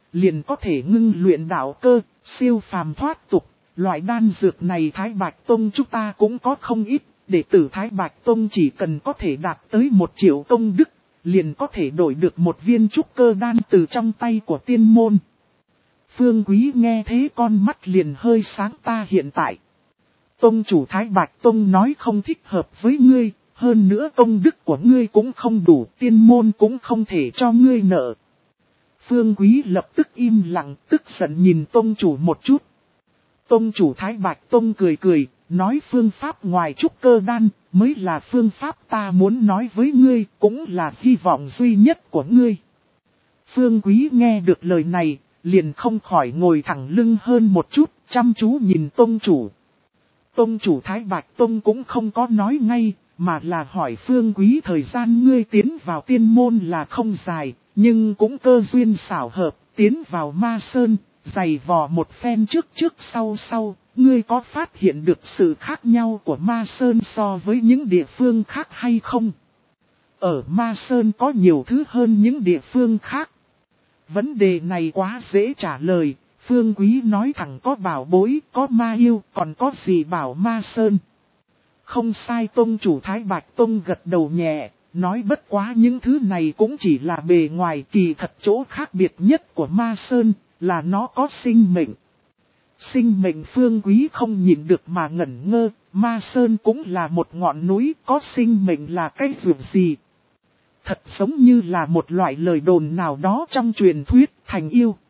liền có thể ngưng luyện đạo cơ, siêu phàm thoát tục. Loại đan dược này Thái Bạch Tông chúng ta cũng có không ít, đệ tử Thái Bạch Tông chỉ cần có thể đạt tới một triệu công đức, liền có thể đổi được một viên trúc cơ đan từ trong tay của tiên môn. Phương Quý nghe thế con mắt liền hơi sáng ta hiện tại. Tông chủ Thái Bạch Tông nói không thích hợp với ngươi, hơn nữa công đức của ngươi cũng không đủ, tiên môn cũng không thể cho ngươi nợ. Phương Quý lập tức im lặng, tức giận nhìn tông chủ một chút. Tông chủ Thái Bạch Tông cười cười, nói phương pháp ngoài trúc cơ đan, mới là phương pháp ta muốn nói với ngươi, cũng là hy vọng duy nhất của ngươi. Phương Quý nghe được lời này, liền không khỏi ngồi thẳng lưng hơn một chút, chăm chú nhìn tông chủ. Tông chủ Thái Bạch Tông cũng không có nói ngay, mà là hỏi Phương Quý thời gian ngươi tiến vào tiên môn là không dài, nhưng cũng cơ duyên xảo hợp, tiến vào Ma Sơn, giày vò một phen trước trước sau sau, ngươi có phát hiện được sự khác nhau của Ma Sơn so với những địa phương khác hay không? Ở Ma Sơn có nhiều thứ hơn những địa phương khác. Vấn đề này quá dễ trả lời, Phương Quý nói thẳng có bảo bối, có ma yêu, còn có gì bảo Ma Sơn. Không sai, tông chủ Thái Bạch Tông gật đầu nhẹ, nói bất quá những thứ này cũng chỉ là bề ngoài, kỳ thật chỗ khác biệt nhất của Ma Sơn là nó có sinh mệnh. Sinh mệnh. Phương Quý không nhìn được mà ngẩn ngơ, Ma Sơn cũng là một ngọn núi, có sinh mệnh là cái việc gì? Thật giống như là một loại lời đồn nào đó trong truyền thuyết, thành yêu.